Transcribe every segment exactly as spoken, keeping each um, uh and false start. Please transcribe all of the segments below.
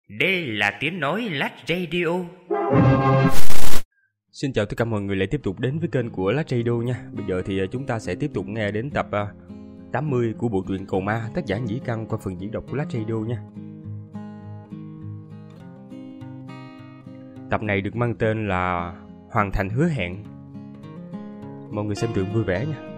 Đây là tiếng nói Lát Radio. Xin chào tất cả mọi người lại tiếp tục đến với kênh của Lát Radio nha. Bây giờ thì chúng ta sẽ tiếp tục nghe đến tập tám mươi của bộ truyện Cầu Ma, tác giả Nhĩ Căn qua phần diễn đọc của Lát Radio nha. Tập này được mang tên là Hoàn Thành Hứa Hẹn. Mọi người xem truyện vui vẻ nha.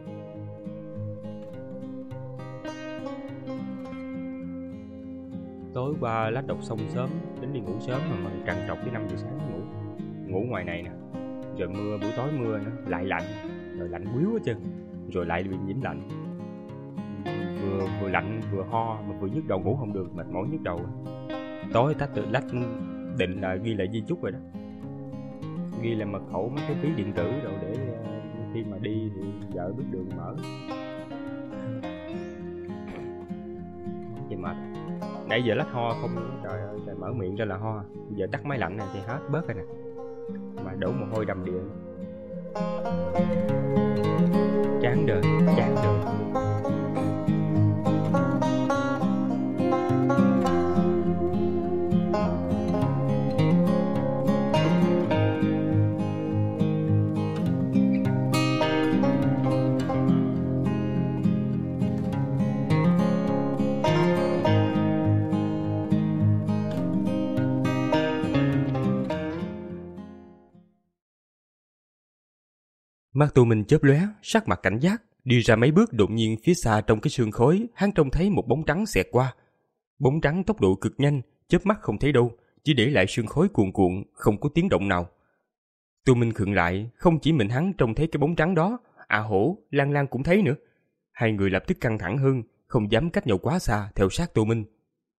Tối qua Lát đọc xong sớm, tính đi ngủ sớm mà mình trằn trọc tới năm giờ sáng ngủ. Ngủ ngoài này nè, trời mưa, buổi tối mưa nữa, lại lạnh, rồi lạnh quýu hết trơn, rồi lại bị nhiễm lạnh. Vừa vừa lạnh vừa ho mà vừa nhức đầu, ngủ không được, mệt mỏi nhức đầu. Tối tách tự Lát định là ghi lại di chúc rồi đó, ghi lại mật khẩu mấy cái ví điện tử rồi để khi mà đi thì vợ biết đường mở. Vậy mệt. Nãy giờ Lát ho không, trời ơi, trời mở miệng ra là ho. Bây giờ tắt máy lạnh này thì hết bớt rồi nè, mà đổ mồ hôi đầm đìa. Chán đời, chán đời. Mắt Tô Minh chớp lóe, sắc mặt cảnh giác, đi ra mấy bước, đột nhiên phía xa trong cái sương khói, hắn trông thấy một bóng trắng xẹt qua. Bóng trắng tốc độ cực nhanh, chớp mắt không thấy đâu, chỉ để lại sương khói cuồn cuộn, không có tiếng động nào. Tô Minh khựng lại, không chỉ mình hắn trông thấy cái bóng trắng đó, A Hổ, Lan Lan cũng thấy nữa. Hai người lập tức căng thẳng hơn, không dám cách nhau quá xa, theo sát Tô Minh.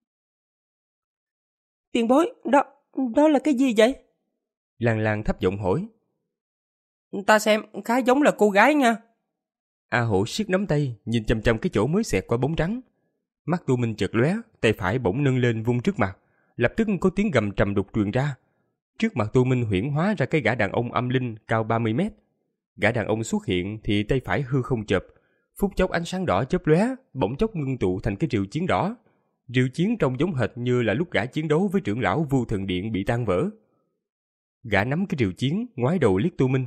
Tiền bối, đó, đó là cái gì vậy? Lan Lan thấp giọng hỏi. Ta xem khá giống là cô gái nha. A Hổ siết nắm tay, nhìn chằm chằm cái chỗ mới xẹt qua bóng trắng. Mắt Tô Minh chợt lóe, tay phải bỗng nâng lên vung trước mặt, lập tức có tiếng gầm trầm đục truyền ra. Trước mặt Tô Minh huyễn hóa ra cái gã đàn ông âm linh cao ba mươi mét. Gã đàn ông xuất hiện thì tay phải hư không chợp, phút chốc ánh sáng đỏ chớp lóe, bỗng chốc ngưng tụ thành cái rìu chiến đỏ. Rìu chiến trông giống hệt như là lúc gã chiến đấu với trưởng lão Vu Thần Điện bị tan vỡ. Gã nắm cái rìu chiến, ngoái đầu liếc Tô Minh.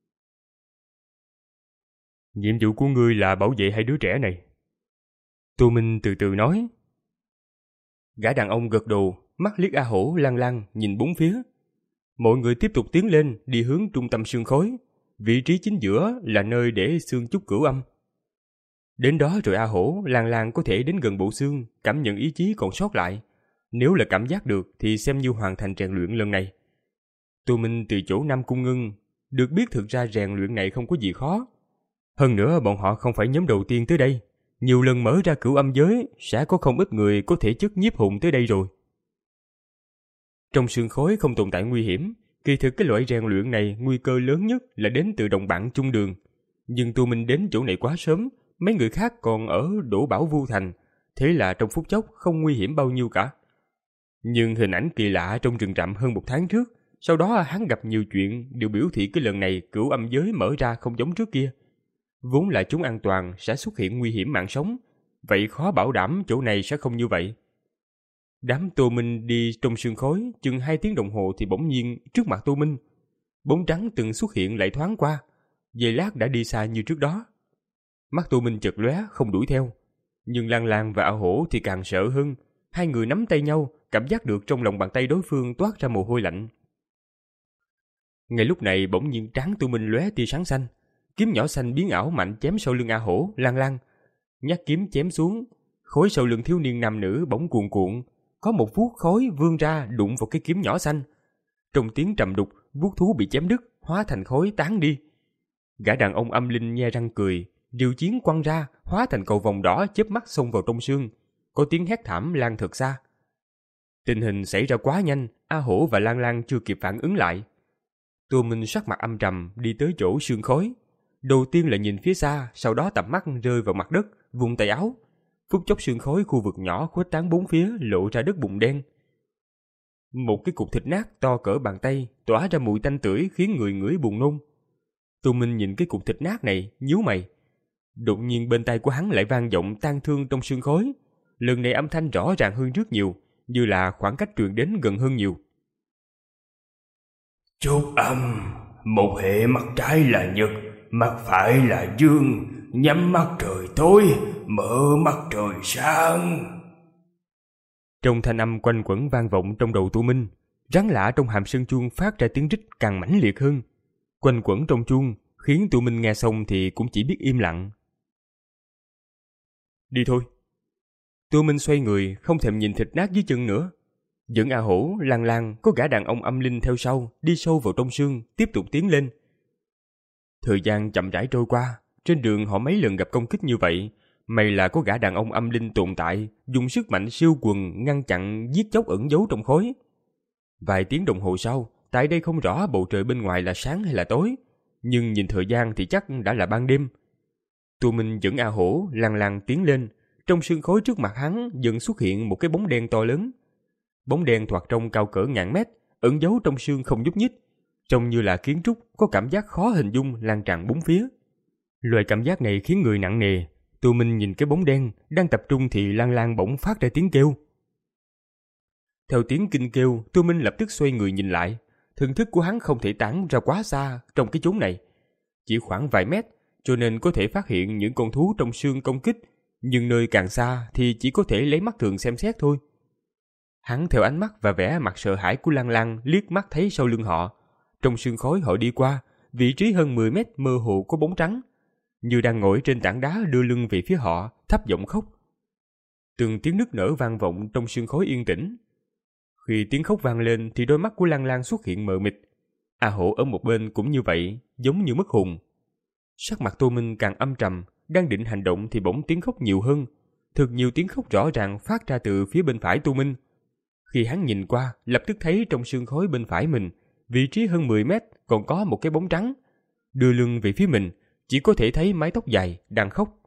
Nhiệm vụ của ngươi là bảo vệ hai đứa trẻ này. Tô Minh từ từ nói. Gã đàn ông gật đầu, mắt liếc A Hổ, Lan Lan, nhìn bốn phía. Mọi người tiếp tục tiến lên, đi hướng trung tâm sương khói. Vị trí chính giữa là nơi để xương chúc cửu âm. Đến đó rồi A Hổ, Lan Lan có thể đến gần bộ xương, cảm nhận ý chí còn sót lại. Nếu là cảm giác được thì xem như hoàn thành rèn luyện lần này. Tô Minh từ chỗ Nam Cung Ngân, được biết thực ra rèn luyện này không có gì khó. Hơn nữa bọn họ không phải nhóm đầu tiên tới đây. Nhiều lần mở ra cửu âm giới, sẽ có không ít người có thể chất nhiếp hồn tới đây rồi. Trong sương khói không tồn tại nguy hiểm. Kỳ thực cái loại rèn luyện này nguy cơ lớn nhất là đến từ đồng bạn chung đường. Nhưng Tô Minh đến chỗ này quá sớm, mấy người khác còn ở Đỗ Bảo Vu Thành, thế là trong phút chốc không nguy hiểm bao nhiêu cả. Nhưng hình ảnh kỳ lạ trong rừng rậm hơn một tháng trước, sau đó hắn gặp nhiều chuyện đều biểu thị cái lần này cửu âm giới mở ra không giống trước kia. Vốn là chúng an toàn sẽ xuất hiện nguy hiểm mạng sống, vậy khó bảo đảm chỗ này sẽ không như vậy. Đám Tô Minh đi trong sương khói chừng hai tiếng đồng hồ thì bỗng nhiên trước mặt Tô Minh, bóng trắng từng xuất hiện lại thoáng qua, giây lát đã đi xa như trước đó. Mắt Tô Minh chợt lóe không đuổi theo, nhưng Lan Lan và A Hổ thì càng sợ hơn. Hai người nắm tay nhau, cảm giác được trong lòng bàn tay đối phương toát ra mồ hôi lạnh. Ngay lúc này bỗng nhiên trán Tô Minh lóe tia sáng xanh. Kiếm nhỏ xanh biến ảo mạnh chém sau lưng A Hổ, Lan Lan. Nhát kiếm chém xuống, khối sau lưng thiếu niên nam nữ bỗng cuồn cuộn, có một vuốt khối vươn ra đụng vào cái kiếm nhỏ xanh. Trong tiếng trầm đục, vuốt thú bị chém đứt, hóa thành khối tán đi. Gã đàn ông âm linh nhe răng cười, rìu chiến quăng ra, hóa thành cầu vòng đỏ chớp mắt xông vào trong sương. Có tiếng hét thảm lan thật xa. Tình hình xảy ra quá nhanh, A Hổ và Lan Lan chưa kịp phản ứng lại. Tô Minh sắc mặt âm trầm đi tới chỗ sương khói. Đầu tiên là nhìn phía xa, sau đó tầm mắt rơi vào mặt đất, vùng tay áo. Phút chốc sương khói khu vực nhỏ khuếch tán bốn phía, lộ ra đất bùn đen. Một cái cục thịt nát to cỡ bàn tay tỏa ra mùi tanh tưởi khiến người ngửi buồn nôn. Tô Minh nhìn cái cục thịt nát này, nhíu mày. Đột nhiên bên tai của hắn lại vang vọng tang thương trong sương khói. Lần này âm thanh rõ ràng hơn rất nhiều, như là khoảng cách truyền đến gần hơn nhiều. Chốt âm, một hệ mặt trái là nhật, mặt phải là dương, nhắm mắt trời tối, mở mắt trời sáng. Trong thanh âm quanh quẩn vang vọng trong đầu Tô Minh, rắn lạ trong hàm sơn chuông phát ra tiếng rít càng mãnh liệt hơn. Quanh quẩn trong chuông khiến Tô Minh nghe xong thì cũng chỉ biết im lặng. Đi thôi. Tô Minh xoay người, không thèm nhìn thịt nát dưới chân nữa. Dẫn A Hổ, Lan Lan, có gã đàn ông âm linh theo sau, đi sâu vào trong sương, tiếp tục tiến lên. Thời gian chậm rãi trôi qua, trên đường họ mấy lần gặp công kích như vậy, may là có gã đàn ông âm linh tồn tại, dùng sức mạnh siêu quần ngăn chặn giết chóc ẩn giấu trong khói. Vài tiếng đồng hồ sau, tại đây không rõ bầu trời bên ngoài là sáng hay là tối, nhưng nhìn thời gian thì chắc đã là ban đêm. Tô Minh dẫn A Hổ, Lan Lan tiến lên, trong sương khói trước mặt hắn dần xuất hiện một cái bóng đen to lớn. Bóng đen thoạt trông cao cỡ ngàn mét, ẩn giấu trong sương không nhúc nhích, trông như là kiến trúc có cảm giác khó hình dung lan tràn bốn phía. Loại cảm giác này khiến người nặng nề. Tô Minh nhìn cái bóng đen đang tập trung thì Lan Lan bỗng phát ra tiếng kêu. Theo tiếng kinh kêu, Tô Minh lập tức xoay người nhìn lại. Thần thức của hắn không thể tản ra quá xa trong cái chốn này, chỉ khoảng vài mét, cho nên có thể phát hiện những con thú trong sương công kích, nhưng nơi càng xa thì chỉ có thể lấy mắt thường xem xét thôi. Hắn theo ánh mắt và vẻ mặt sợ hãi của Lan Lan liếc mắt thấy sau lưng họ. Trong sương khói họ đi qua, vị trí hơn mười mét mơ hồ có bóng trắng, như đang ngồi trên tảng đá đưa lưng về phía họ, thấp giọng khóc. Từng tiếng nức nở vang vọng trong sương khói yên tĩnh. Khi tiếng khóc vang lên thì đôi mắt của Lan Lan xuất hiện mờ mịt. A Hổ ở một bên cũng như vậy, giống như mất hồn. Sắc mặt Tô Minh càng âm trầm, đang định hành động thì bỗng tiếng khóc nhiều hơn. Thực nhiều tiếng khóc rõ ràng phát ra từ phía bên phải Tô Minh. Khi hắn nhìn qua, lập tức thấy trong sương khói bên phải mình, vị trí hơn mười mét còn có một cái bóng trắng. Đưa lưng về phía mình, chỉ có thể thấy mái tóc dài, đang khóc.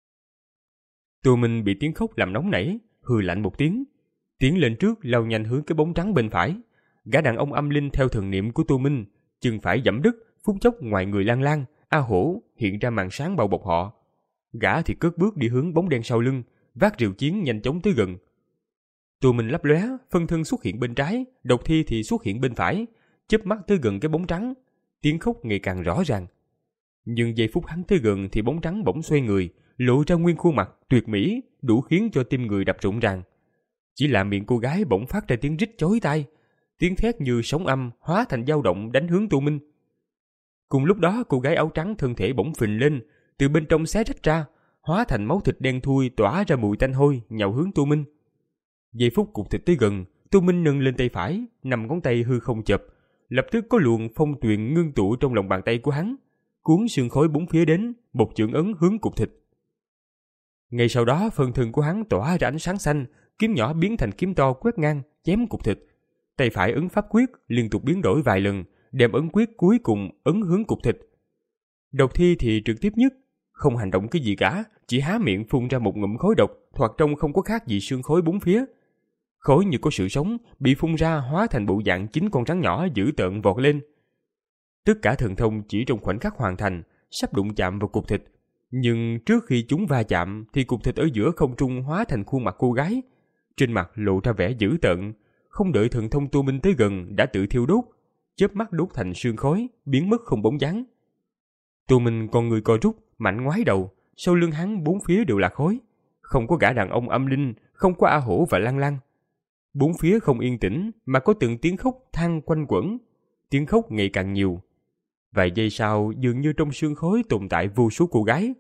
Tô Minh bị tiếng khóc làm nóng nảy, hừ lạnh một tiếng. Tiến lên trước lao nhanh hướng cái bóng trắng bên phải. Gã đàn ông âm linh theo thần niệm của Tô Minh, chân phải giẫm đất, phút chốc ngoài người Lan Lan, A Hổ hiện ra màn sáng bao bọc họ. Gã thì cất bước đi hướng bóng đen sau lưng, vác rìu chiến nhanh chóng tới gần. Tô Minh lấp lóe, phân thân xuất hiện bên trái, độc thi thì xuất hiện bên phải, chớp mắt tới gần cái bóng trắng. Tiếng khóc ngày càng rõ ràng. Nhưng giây phút hắn tới gần thì bóng trắng bỗng xoay người, lộ ra nguyên khuôn mặt tuyệt mỹ, đủ khiến cho tim người đập rộn ràng. Chỉ là miệng cô gái bỗng phát ra tiếng rít chói tai, tiếng thét như sóng âm hóa thành dao động đánh hướng Tô Minh. Cùng lúc đó cô gái áo trắng thân thể bỗng phình lên, từ bên trong xé rách ra, hóa thành máu thịt đen thui tỏa ra mùi tanh hôi nhào hướng Tô Minh. Giây phút cục thịt tới gần, Tô Minh nâng lên tay phải, năm ngón tay hư không chập, lập tức có luồng phong tuyền ngưng tụ trong lòng bàn tay của hắn, cuốn sương khói bốn phía đến, một chưởng ấn hướng cục thịt. Ngay sau đó phần thân của hắn tỏa ra ánh sáng xanh, kiếm nhỏ biến thành kiếm to quét ngang, chém cục thịt. Tay phải ấn pháp quyết liên tục biến đổi vài lần, đem ấn quyết cuối cùng ấn hướng cục thịt. Độc thi thì trực tiếp nhất, không hành động cái gì cả, chỉ há miệng phun ra một ngụm khói độc, thoạt trông không có khác gì sương khói bốn phía. Khói như có sự sống, bị phun ra hóa thành bộ dạng chín con rắn nhỏ dữ tợn vọt lên. Tất cả thần thông chỉ trong khoảnh khắc hoàn thành, sắp đụng chạm vào cục thịt. Nhưng trước khi chúng va chạm thì cục thịt ở giữa không trung hóa thành khuôn mặt cô gái. Trên mặt lộ ra vẻ dữ tợn, không đợi thần thông Tô Minh tới gần đã tự thiêu đốt, chớp mắt đốt thành sương khói, biến mất không bóng dáng. Tô Minh con người co rút, mạnh ngoái đầu, sau lưng hắn bốn phía đều là khói. Không có gã đàn ông âm linh, không có A Hổ và Lan Lan. Bốn phía không yên tĩnh mà có từng tiếng khóc than quanh quẩn, tiếng khóc ngày càng nhiều. Vài giây sau dường như trong sương khói tồn tại vô số cô gái.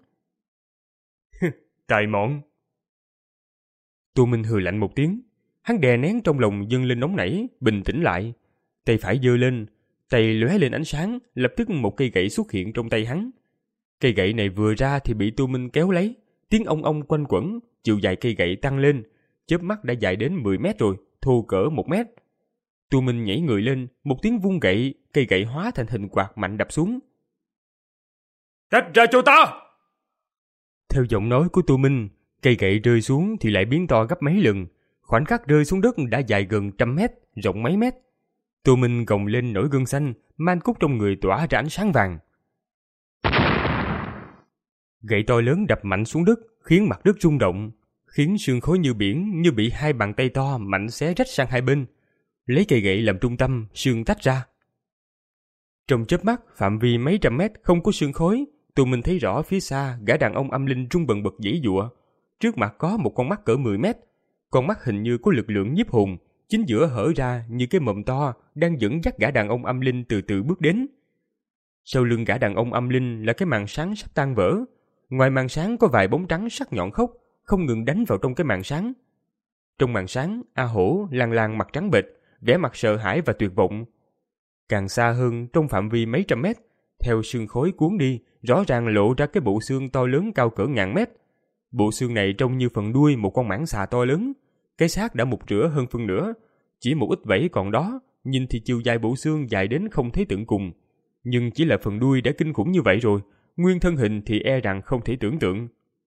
Tài mọn. Tô Minh hừ lạnh một tiếng, hắn đè nén trong lòng dâng lên nóng nảy, bình tĩnh lại, tay phải giơ lên, tay lóe lên ánh sáng, lập tức một cây gậy xuất hiện trong tay hắn. Cây gậy này vừa ra thì bị Tô Minh kéo lấy, tiếng ong ong quanh quẩn, chiều dài cây gậy tăng lên, chớp mắt đã dài đến mười mét rồi, thô cỡ một mét. Tô Minh nhảy người lên, một tiếng vung gậy, cây gậy hóa thành hình quạt mạnh đập xuống. Tách ra cho ta! Theo giọng nói của Tô Minh, cây gậy rơi xuống thì lại biến to gấp mấy lần, khoảnh khắc rơi xuống đất đã dài gần trăm mét, rộng mấy mét. Tô Minh gồng lên nổi gân xanh, man cốt trong người tỏa ra ánh sáng vàng. Gậy to lớn đập mạnh xuống đất, khiến mặt đất rung động. khiến sương khói như biển như bị hai bàn tay to mạnh xé rách sang hai bên. Lấy cây gậy làm trung tâm, sương tách ra. Trong chớp mắt, phạm vi mấy trăm mét không có sương khói, tụi mình thấy rõ phía xa gã đàn ông âm linh rung bần bật giãy giụa. Trước mặt có một con mắt cỡ mười mét, con mắt hình như có lực lượng nhiếp hồn, chính giữa hở ra như cái mồm to đang dẫn dắt gã đàn ông âm linh từ từ bước đến. Sau lưng gã đàn ông âm linh là cái màn sáng sắp tan vỡ. Ngoài màn sáng có vài bóng trắng sắc nhọn khốc, không ngừng đánh vào trong cái màn sáng. Trong màn sáng, A Hổ lang lang mặt trắng bệch, vẻ mặt sợ hãi và tuyệt vọng. Càng xa hơn, trong phạm vi mấy trăm mét, theo sương khói cuốn đi, rõ ràng lộ ra cái bộ xương to lớn cao cỡ ngàn mét. Bộ xương này trông như phần đuôi một con mãng xà to lớn. Cái xác đã mục rửa hơn phân nửa, chỉ một ít vảy còn đó, nhìn thì chiều dài bộ xương dài đến không thấy tận cùng. Nhưng chỉ là phần đuôi đã kinh khủng như vậy rồi, nguyên thân hình thì e rằng không thể tưởng tượng.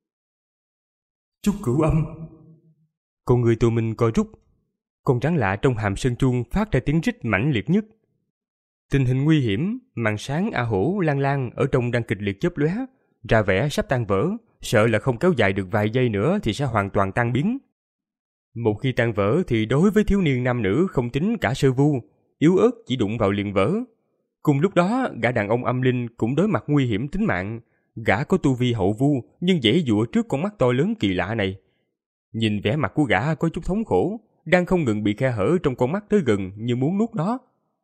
Chúc Cửu Âm. Con người tụi mình co rút. Con rắn lạ trong hàm sơn chuông phát ra tiếng rít mãnh liệt nhất. Tình hình nguy hiểm, màn sáng A Hổ lang lang ở trong đang kịch liệt chớp lóe, ra vẻ sắp tan vỡ, sợ là không kéo dài được vài giây nữa thì sẽ hoàn toàn tan biến. Một khi tan vỡ thì đối với thiếu niên nam nữ không tính cả sơ vu, yếu ớt chỉ đụng vào liền vỡ. Cùng lúc đó, gã đàn ông âm linh cũng đối mặt nguy hiểm tính mạng. Gã có tu vi hậu vu nhưng giãy giụa trước con mắt to lớn kỳ lạ này. Nhìn vẻ mặt của gã có chút thống khổ, đang không ngừng bị khe hở trong con mắt tới gần như muốn nuốt nó.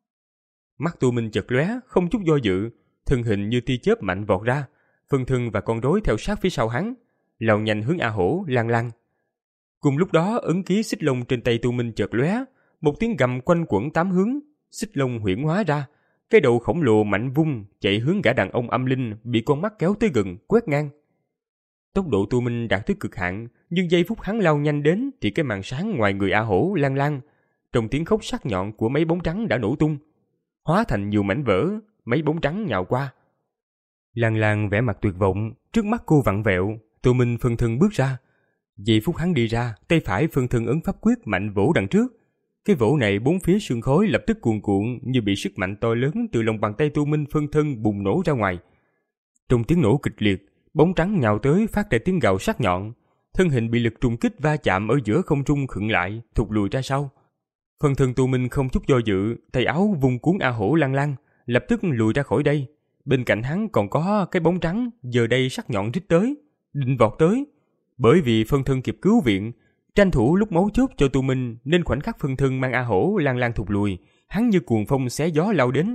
Mắt Tu Minh chợt lóe, không chút do dự, thân hình như tia chớp mạnh vọt ra, phân thân và con rối theo sát phía sau hắn, lao nhanh hướng A Hổ lang lang. Cùng lúc đó, ấn ký xích lông trên tay Tu Minh chợt lóe, một tiếng gầm quanh quẩn tám hướng, xích lông huyễn hóa ra, cái đầu khổng lồ mạnh vung chạy hướng gã đàn ông âm linh bị con mắt kéo tới gần, quét ngang. Tốc độ Tu Minh đạt tới cực hạn, nhưng giây phút hắn lao nhanh đến thì cái màn sáng ngoài người A Hổ lang lang, trong tiếng khóc sắc nhọn của mấy bóng trắng đã nổ tung, hóa thành nhiều mảnh vỡ, mấy bóng trắng nhào qua. Lang lang vẻ mặt tuyệt vọng, trước mắt cô vặn vẹo, Tu Minh phân thân bước ra. Giây phút hắn đi ra, tay phải phân thân ấn pháp quyết mạnh vỗ đằng trước. Cái vỗ này bốn phía sương khói lập tức cuồn cuộn như bị sức mạnh to lớn từ lòng bàn tay Tu Minh phân thân bùng nổ ra ngoài. Trong tiếng nổ kịch liệt, bóng trắng nhào tới phát ra tiếng gào sắc nhọn, thân hình bị lực trùng kích va chạm ở giữa không trung khựng lại, thụt lùi ra sau. Phân thân Tu Minh không chút do dự, tay áo vung cuốn A Hổ lang lang, lập tức lùi ra khỏi đây. Bên cạnh hắn còn có cái bóng trắng, giờ đây sắc nhọn rít tới, định vọt tới. Bởi vì phân thân kịp cứu viện, tranh thủ lúc máu chốt cho Tu Minh, nên khoảnh khắc phân thân mang A Hổ lang lang thụt lùi, hắn như cuồng phong xé gió lao đến.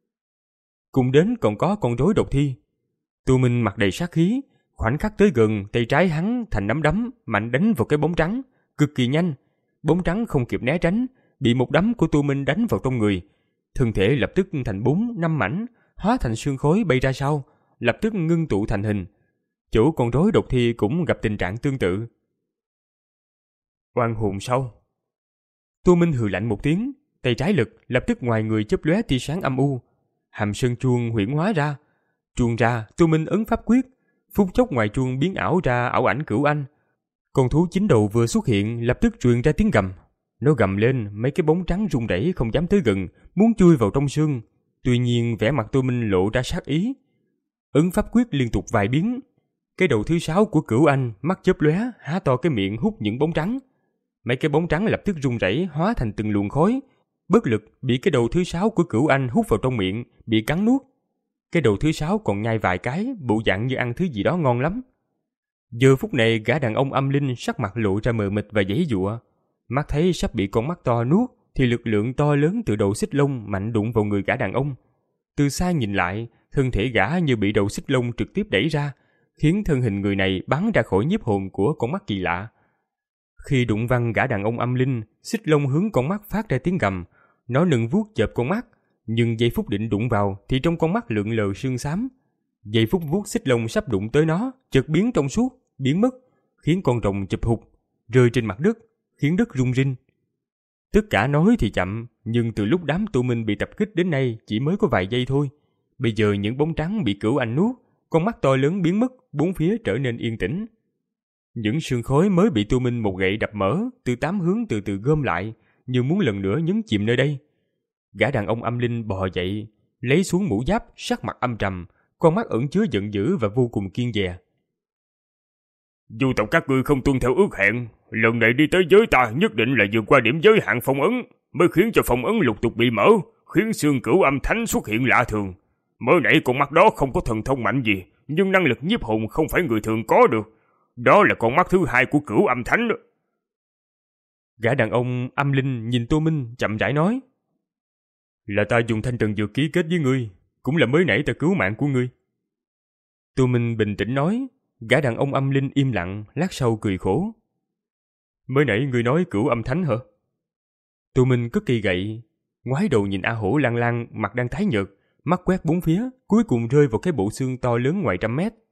Cùng đến còn có con rối độc thi. Tu Minh mặt đầy sát khí, khoảnh khắc tới gần, tay trái hắn thành nắm đấm, mạnh đánh vào cái bóng trắng, cực kỳ nhanh. Bóng trắng không kịp né tránh, bị một đấm của Tu Minh đánh vào trong người. Thân thể lập tức thành bốn, năm mảnh, hóa thành sương khói bay ra sau, lập tức ngưng tụ thành hình. Chỗ con rối độc thi cũng gặp tình trạng tương tự. Oan hồn sau. Tu Minh hừ lạnh một tiếng, tay trái lực lập tức ngoài người chớp lóe tia sáng âm u, hàm sơn chuông huyễn hóa ra. Chuông ra, Tu Minh ấn pháp quyết, phút chốc ngoài chuông biến ảo ra ảo ảnh Cửu Anh. Con thú chín đầu vừa xuất hiện lập tức truyền ra tiếng gầm. Nó gầm lên, mấy cái bóng trắng run rẩy không dám tới gần, muốn chui vào trong xương. Tuy nhiên vẻ mặt Tu Minh lộ ra sát ý. Ấn pháp quyết liên tục vài biến. Cái đầu thứ sáu của Cửu Anh mắt chớp lóe, há to cái miệng hút những bóng trắng. Mấy cái bóng trắng lập tức run rẩy hóa thành từng luồng khói, bất lực bị cái đầu thứ sáu của Cửu Anh hút vào trong miệng, bị cắn nuốt. Cái đầu thứ sáu còn nhai vài cái, bộ dạng như ăn thứ gì đó ngon lắm. Giờ phút này gã đàn ông âm linh sắc mặt lộ ra mờ mịt và giãy giụa, mắt thấy sắp bị con mắt to nuốt, thì lực lượng to lớn từ đầu xích lông mạnh đụng vào người gã đàn ông. Từ xa nhìn lại, thân thể gã như bị đầu xích lông trực tiếp đẩy ra, khiến thân hình người này bắn ra khỏi nhiếp hồn của con mắt kỳ lạ. Khi đụng văng gã đàn ông âm linh, xích lông hướng con mắt phát ra tiếng gầm, nó nựng vuốt chộp con mắt, nhưng giây phút định đụng vào thì trong con mắt lượn lờ sương xám. Giây phút vuốt xích lông sắp đụng tới nó, chợt biến trong suốt, biến mất, khiến con rồng chụp hụt, rơi trên mặt đất, khiến đất rung rinh. Tất cả nói thì chậm, nhưng từ lúc đám Tu Minh bị tập kích đến nay chỉ mới có vài giây thôi. Bây giờ những bóng trắng bị Cửu Anh nuốt, con mắt to lớn biến mất, bốn phía trở nên yên tĩnh. Những sương khói mới bị Tu Minh một gậy đập mở, từ tám hướng từ từ gom lại, như muốn lần nữa nhấn chìm nơi đây. Gã đàn ông âm linh bò dậy, lấy xuống mũ giáp, sắc mặt âm trầm, con mắt ẩn chứa giận dữ và vô cùng kiên dè. Du tộc các ngươi không tuân theo ước hẹn, lần này đi tới giới ta nhất định là vượt qua điểm giới hạn phong ấn, mới khiến cho phong ấn lục tục bị mở, khiến xương cửu âm thánh xuất hiện lạ thường. Mới nãy con mắt đó không có thần thông mạnh gì, nhưng năng lực nhiếp hồn không phải người thường có được. Đó là con mắt thứ hai của cửu âm thánh đó. Gã đàn ông âm linh nhìn Tô Minh chậm rãi nói. Là ta dùng thanh trần dược ký kết với ngươi, cũng là mới nãy ta cứu mạng của ngươi. Tô Minh bình tĩnh nói. Gã đàn ông âm linh im lặng, lát sau cười khổ. Mới nãy ngươi nói cửu âm thánh hả? Tô Minh cất cây gậy, ngoái đầu nhìn A Hổ Lan Lan mặt đang tái nhợt, mắt quét bốn phía, cuối cùng rơi vào cái bộ xương to lớn ngoài trăm mét.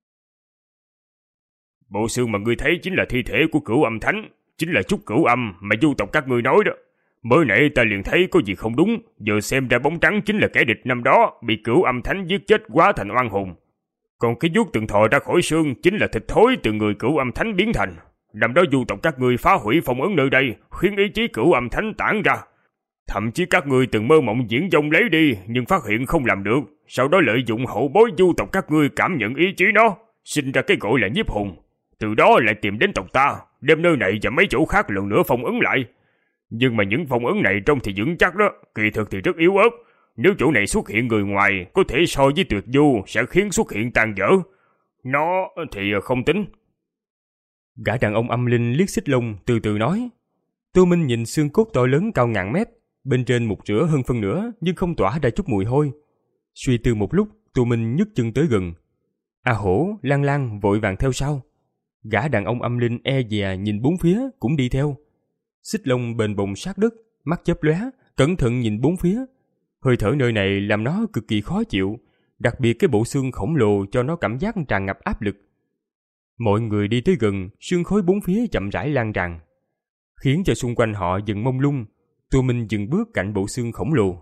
Bộ xương mà ngươi thấy chính là thi thể của cửu âm thánh, chính là chút cửu âm mà du tộc các ngươi nói đó. Mới nãy ta liền thấy có gì không đúng, giờ xem ra bóng trắng chính là kẻ địch năm đó bị cửu âm thánh giết chết hóa thành oan hồn. Còn cái vuốt từng thò ra khỏi xương chính là thịt thối từ người cửu âm thánh biến thành. Năm đó du tộc các ngươi phá hủy phong ấn nơi đây, khiến ý chí cửu âm thánh tản ra. Thậm chí các ngươi từng mơ mộng diễn dông lấy đi, nhưng phát hiện không làm được. Sau đó lợi dụng hậu bối du tộc các ngươi cảm nhận ý chí nó, sinh ra cái gọi là nhiếp hồn. Từ đó lại tìm đến tộc ta, đem nơi này và mấy chỗ khác lần nữa phong ấn lại. Nhưng mà những phong ấn này trông thì vững chắc đó, kỳ thực thì rất yếu ớt. Nếu chỗ này xuất hiện người ngoài, có thể so với tuyệt du sẽ khiến xuất hiện tàn dở. Nó thì không tính. Gã đàn ông âm linh liếc xích lông từ từ nói. Tô Minh nhìn xương cốt to lớn cao ngàn mét, bên trên một rửa hơn phân nửa nhưng không tỏa ra chút mùi hôi. Suy tư một lúc, Tô Minh nhấc chân tới gần. A Hổ, Lan Lan vội vàng theo sau. Gã đàn ông âm linh e dè nhìn bốn phía cũng đi theo. Xích lông bền bồng sát đất, mắt chớp lóe, cẩn thận nhìn bốn phía. Hơi thở nơi này làm nó cực kỳ khó chịu, đặc biệt cái bộ xương khổng lồ cho nó cảm giác tràn ngập áp lực. Mọi người đi tới gần, sương khói bốn phía chậm rãi lan tràn, khiến cho xung quanh họ dần mông lung. Tô Minh dừng bước cạnh bộ xương khổng lồ.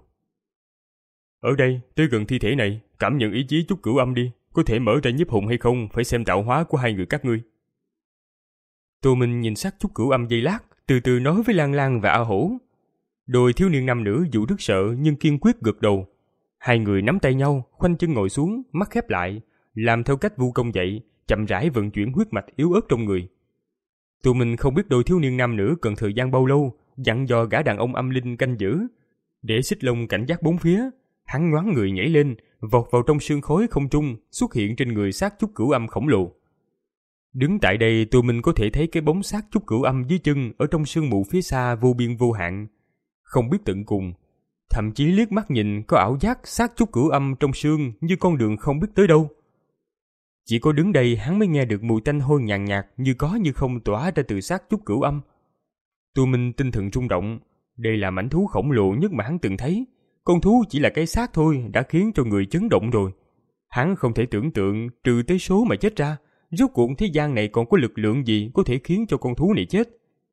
Ở đây, tới gần thi thể này, cảm nhận ý chí chút cửu âm đi, có thể mở ra nhiếp hồn hay không, phải xem tạo hóa của hai người các ngươi. Tô Minh nhìn sát chút cửu âm giây lát, từ từ nói với Lan Lan và A Hổ. Đôi thiếu niên nam nữ dù rất sợ nhưng kiên quyết gật đầu. Hai người nắm tay nhau, khoanh chân ngồi xuống, mắt khép lại, làm theo cách vu công dạy, chậm rãi vận chuyển huyết mạch yếu ớt trong người. Tô Minh không biết đôi thiếu niên nam nữ cần thời gian bao lâu, dặn dò gã đàn ông âm linh canh giữ, để xích lông cảnh giác bốn phía. Hắn nhoáng người nhảy lên, vọt vào trong sương khói không trung, xuất hiện trên người xác chút cửu âm khổng lồ. Đứng tại đây, Tô Minh có thể thấy cái bóng xác chút cửu âm dưới chân ở trong sương mù phía xa vô biên vô hạn, không biết tận cùng. Thậm chí liếc mắt nhìn có ảo giác xác chút cửu âm trong sương như con đường không biết tới đâu. Chỉ có đứng đây hắn mới nghe được mùi tanh hôi nhàn nhạt như có như không tỏa ra từ xác chút cửu âm. Tô Minh tinh thần rung động. Đây là mãnh thú khổng lồ nhất mà hắn từng thấy. Con thú chỉ là cái xác thôi đã khiến cho người chấn động rồi. Hắn không thể tưởng tượng trừ tới số mà chết ra, rốt cuộc thế gian này còn có lực lượng gì có thể khiến cho con thú này chết.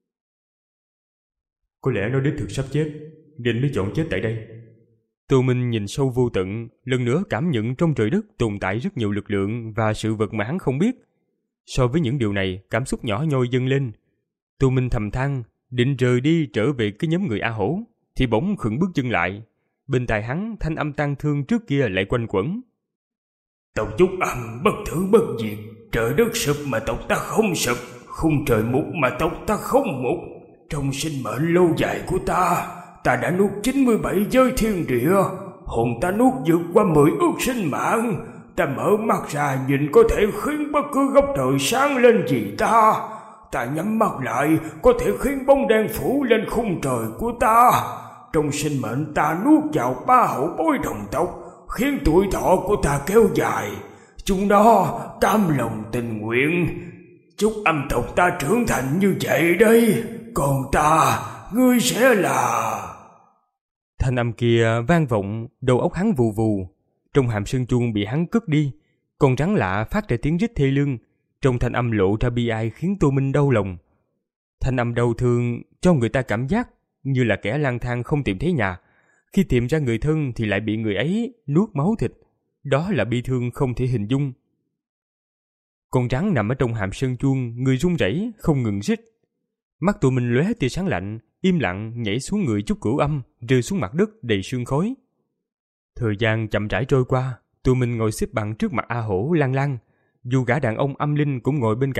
Có lẽ nó đích thực sắp chết, nên mới chọn chết tại đây. Tô Minh nhìn sâu vô tận, lần nữa cảm nhận trong trời đất tồn tại rất nhiều lực lượng và sự vật mà hắn không biết. So với những điều này, cảm xúc nhỏ nhoi dâng lên. Tô Minh thầm than, định rời đi trở về cái nhóm người A Hổ, thì bỗng khựng bước chân lại. Bên tai hắn, thanh âm tang thương trước kia lại quanh quẩn. Tộc Chúc Âm bất tử bất diệt, trời đất sụp mà tộc ta không sụp, khung trời mục mà tộc ta không mục. Trong sinh mệnh lâu dài của ta, ta đã nuốt chín mươi bảy giới thiên địa, hồn ta nuốt vượt qua mười ước sinh mạng. Ta mở mắt ra nhìn có thể khiến bất cứ góc trời sáng lên vì ta. Ta nhắm mắt lại có thể khiến bóng đen phủ lên khung trời của ta. Trong sinh mệnh ta nuốt vào ba hậu bối đồng tộc, khiến tuổi thọ của ta kéo dài. Chúng nó cam lòng tình nguyện chúc âm tộc ta trưởng thành như vậy đây. Còn ta, ngươi sẽ là... Thanh âm kia vang vọng, đầu óc hắn vù vù. Trong hàm sơn chuông bị hắn cất đi, con rắn lạ phát ra tiếng rít thê lương. Trong thanh âm lộ ra bi ai khiến Tô Minh đau lòng. Thanh âm đau thương cho người ta cảm giác như là kẻ lang thang không tìm thấy nhà. Khi tìm ra người thân thì lại bị người ấy nuốt máu thịt. Đó là bi thương không thể hình dung. Con rắn nằm ở trong hàm sơn chuông, người run rẩy không ngừng rít. Mắt Tô Minh lóe tia sáng lạnh, im lặng nhảy xuống người chút cửu âm, rơi xuống mặt đất đầy sương khói. Thời gian chậm rãi trôi qua, Tô Minh ngồi xếp bằng trước mặt A Hổ Lan Lan. Dù gã đàn ông âm linh cũng ngồi bên cạnh,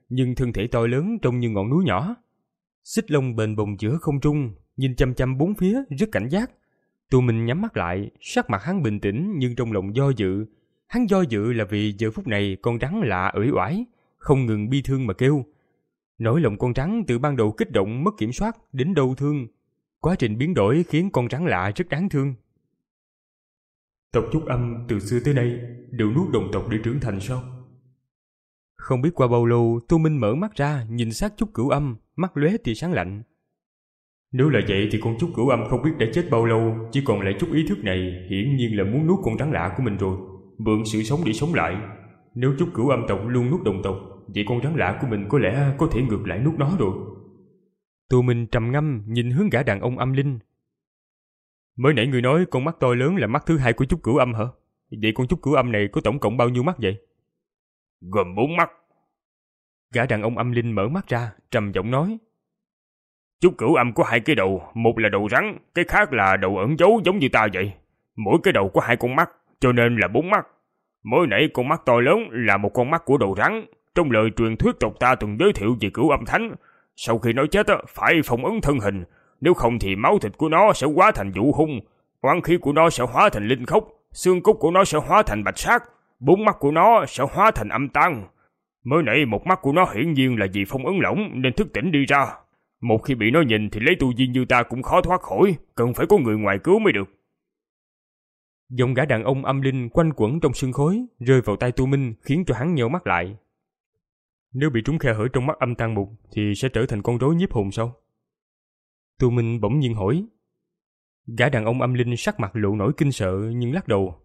nhưng thân thể to lớn trông như ngọn núi nhỏ. Xích Long bềnh bồng giữa không trung, nhìn chăm chăm bốn phía rất cảnh giác. Tô Minh nhắm mắt lại, sắc mặt hắn bình tĩnh nhưng trong lòng do dự. Hắn do dự là vì giờ phút này con rắn lạ uể oải, không ngừng bi thương mà kêu. Nỗi lòng con rắn từ ban đầu kích động mất kiểm soát đến đau thương. Quá trình biến đổi khiến con rắn lạ rất đáng thương. Tộc Trúc Âm từ xưa tới nay đều nuốt đồng tộc để trưởng thành sao? Không biết qua bao lâu, Tô Minh mở mắt ra nhìn sát Trúc Cửu Âm, mắt lóe tia sáng lạnh. Nếu là vậy thì con Trúc Cửu Âm không biết đã chết bao lâu, chỉ còn lại chút ý thức này hiển nhiên là muốn nuốt con rắn lạ của mình rồi, mượn sự sống để sống lại. Nếu Trúc Cửu Âm tộc luôn nuốt đồng tộc, vậy con rắn lạ của mình có lẽ có thể ngược lại nuốt nó rồi. Tô Minh trầm ngâm nhìn hướng gã đàn ông âm linh. Mới nãy người nói con mắt to lớn là mắt thứ hai của Trúc Cửu Âm hả? Vậy con Trúc Cửu Âm này có tổng cộng bao nhiêu mắt vậy? Gồm bốn mắt. Gã đàn ông âm linh mở mắt ra, trầm giọng nói. Trúc Cửu Âm có hai cái đầu, một là đầu rắn, cái khác là đầu ẩn giấu giống như ta vậy. Mỗi cái đầu có hai con mắt, cho nên là bốn mắt. Mới nãy con mắt to lớn là một con mắt của đầu rắn. Trong lời truyền thuyết tộc ta từng giới thiệu về Cửu Âm Thánh, sau khi nó chết phải phong ấn thân hình, nếu không thì máu thịt của nó sẽ hóa thành vũ hung, oán khí của nó sẽ hóa thành linh khốc, xương cốt của nó sẽ hóa thành bạch sát, bốn mắt của nó sẽ hóa thành âm tang. Mới nãy một mắt của nó hiển nhiên là vì phong ấn lỏng nên thức tỉnh đi ra. Một khi bị nó nhìn thì lấy tu vi như ta cũng khó thoát khỏi, cần phải có người ngoài cứu mới được. Giọng gã đàn ông âm linh quanh quẩn trong sương khói, rơi vào tai Tô Minh khiến cho hắn nheo mắt lại. Nếu bị trúng khe hở trong mắt âm tang mục thì sẽ trở thành con rối nhiếp hồn sao? Tô Minh bỗng nhiên hỏi. Gã đàn ông âm linh sắc mặt lộ nổi kinh sợ nhưng lắc đầu.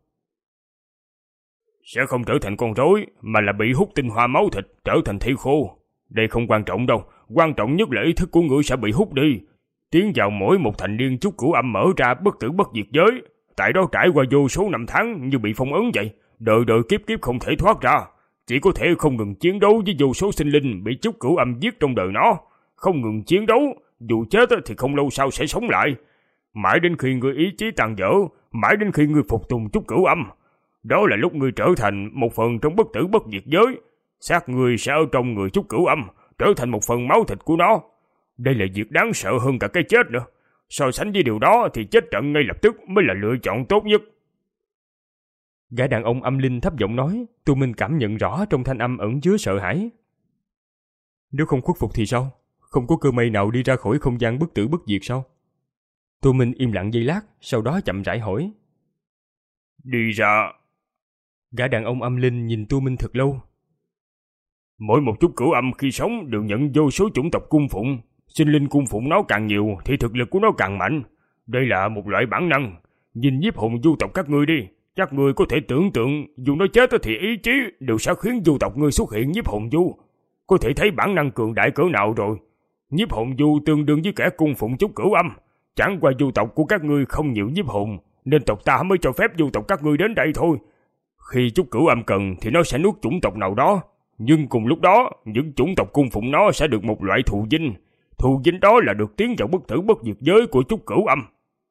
Sẽ không trở thành con rối, mà là bị hút tinh hoa máu thịt, trở thành thây khô. Đây không quan trọng đâu, quan trọng nhất là ý thức của ngươi sẽ bị hút đi. Tiến vào mỗi một thành niên Trúc Cửu Âm mở ra bất tử bất diệt giới, tại đó trải qua vô số năm tháng như bị phong ấn vậy, đời đời kiếp kiếp không thể thoát ra. Chỉ có thể không ngừng chiến đấu với vô số sinh linh bị Trúc Cửu Âm giết trong đời nó. Không ngừng chiến đấu, dù chết thì không lâu sau sẽ sống lại. Mãi đến khi ngươi ý chí tàn dở, mãi đến khi ngươi phục tùng Trúc Cửu Âm. Đó là lúc ngươi trở thành một phần trong bất tử bất diệt giới. Xác ngươi sẽ ở trong người Trúc Cửu Âm, trở thành một phần máu thịt của nó. Đây là việc đáng sợ hơn cả cái chết nữa. So sánh với điều đó thì chết trận ngay lập tức mới là lựa chọn tốt nhất. Gã đàn ông âm linh thấp giọng nói, Tô Minh cảm nhận rõ trong thanh âm ẩn chứa sợ hãi. Nếu không khuất phục thì sao? Không có cơ may nào đi ra khỏi không gian bất tử bất diệt sao? Tô Minh im lặng giây lát, sau đó chậm rãi hỏi. Đi ra. Gã đàn ông âm linh nhìn Tô Minh thật lâu. Mỗi một Trúc Cửu Âm khi sống đều nhận vô số chủng tộc cung phụng. Sinh linh cung phụng nó càng nhiều thì thực lực của nó càng mạnh. Đây là một loại bản năng. Nhìn nhiếp hồn du tộc các ngươi đi. Các ngươi có thể tưởng tượng dù nó chết thì ý chí đều sẽ khiến du tộc ngươi xuất hiện nhiếp hồn du. Có thể thấy bản năng cường đại cỡ nào rồi. Nhiếp hồn du tương đương với kẻ cung phụng Trúc Cửu Âm. Chẳng qua du tộc của các ngươi không nhiều nhiếp hồn, nên tộc ta mới cho phép du tộc các ngươi đến đây thôi. Khi Trúc Cửu Âm cần thì nó sẽ nuốt chủng tộc nào đó. Nhưng cùng lúc đó, những chủng tộc cung phụng nó sẽ được một loại thù vinh. Thù vinh đó là được tiến vào bất tử bất diệt giới của Trúc Cửu Âm.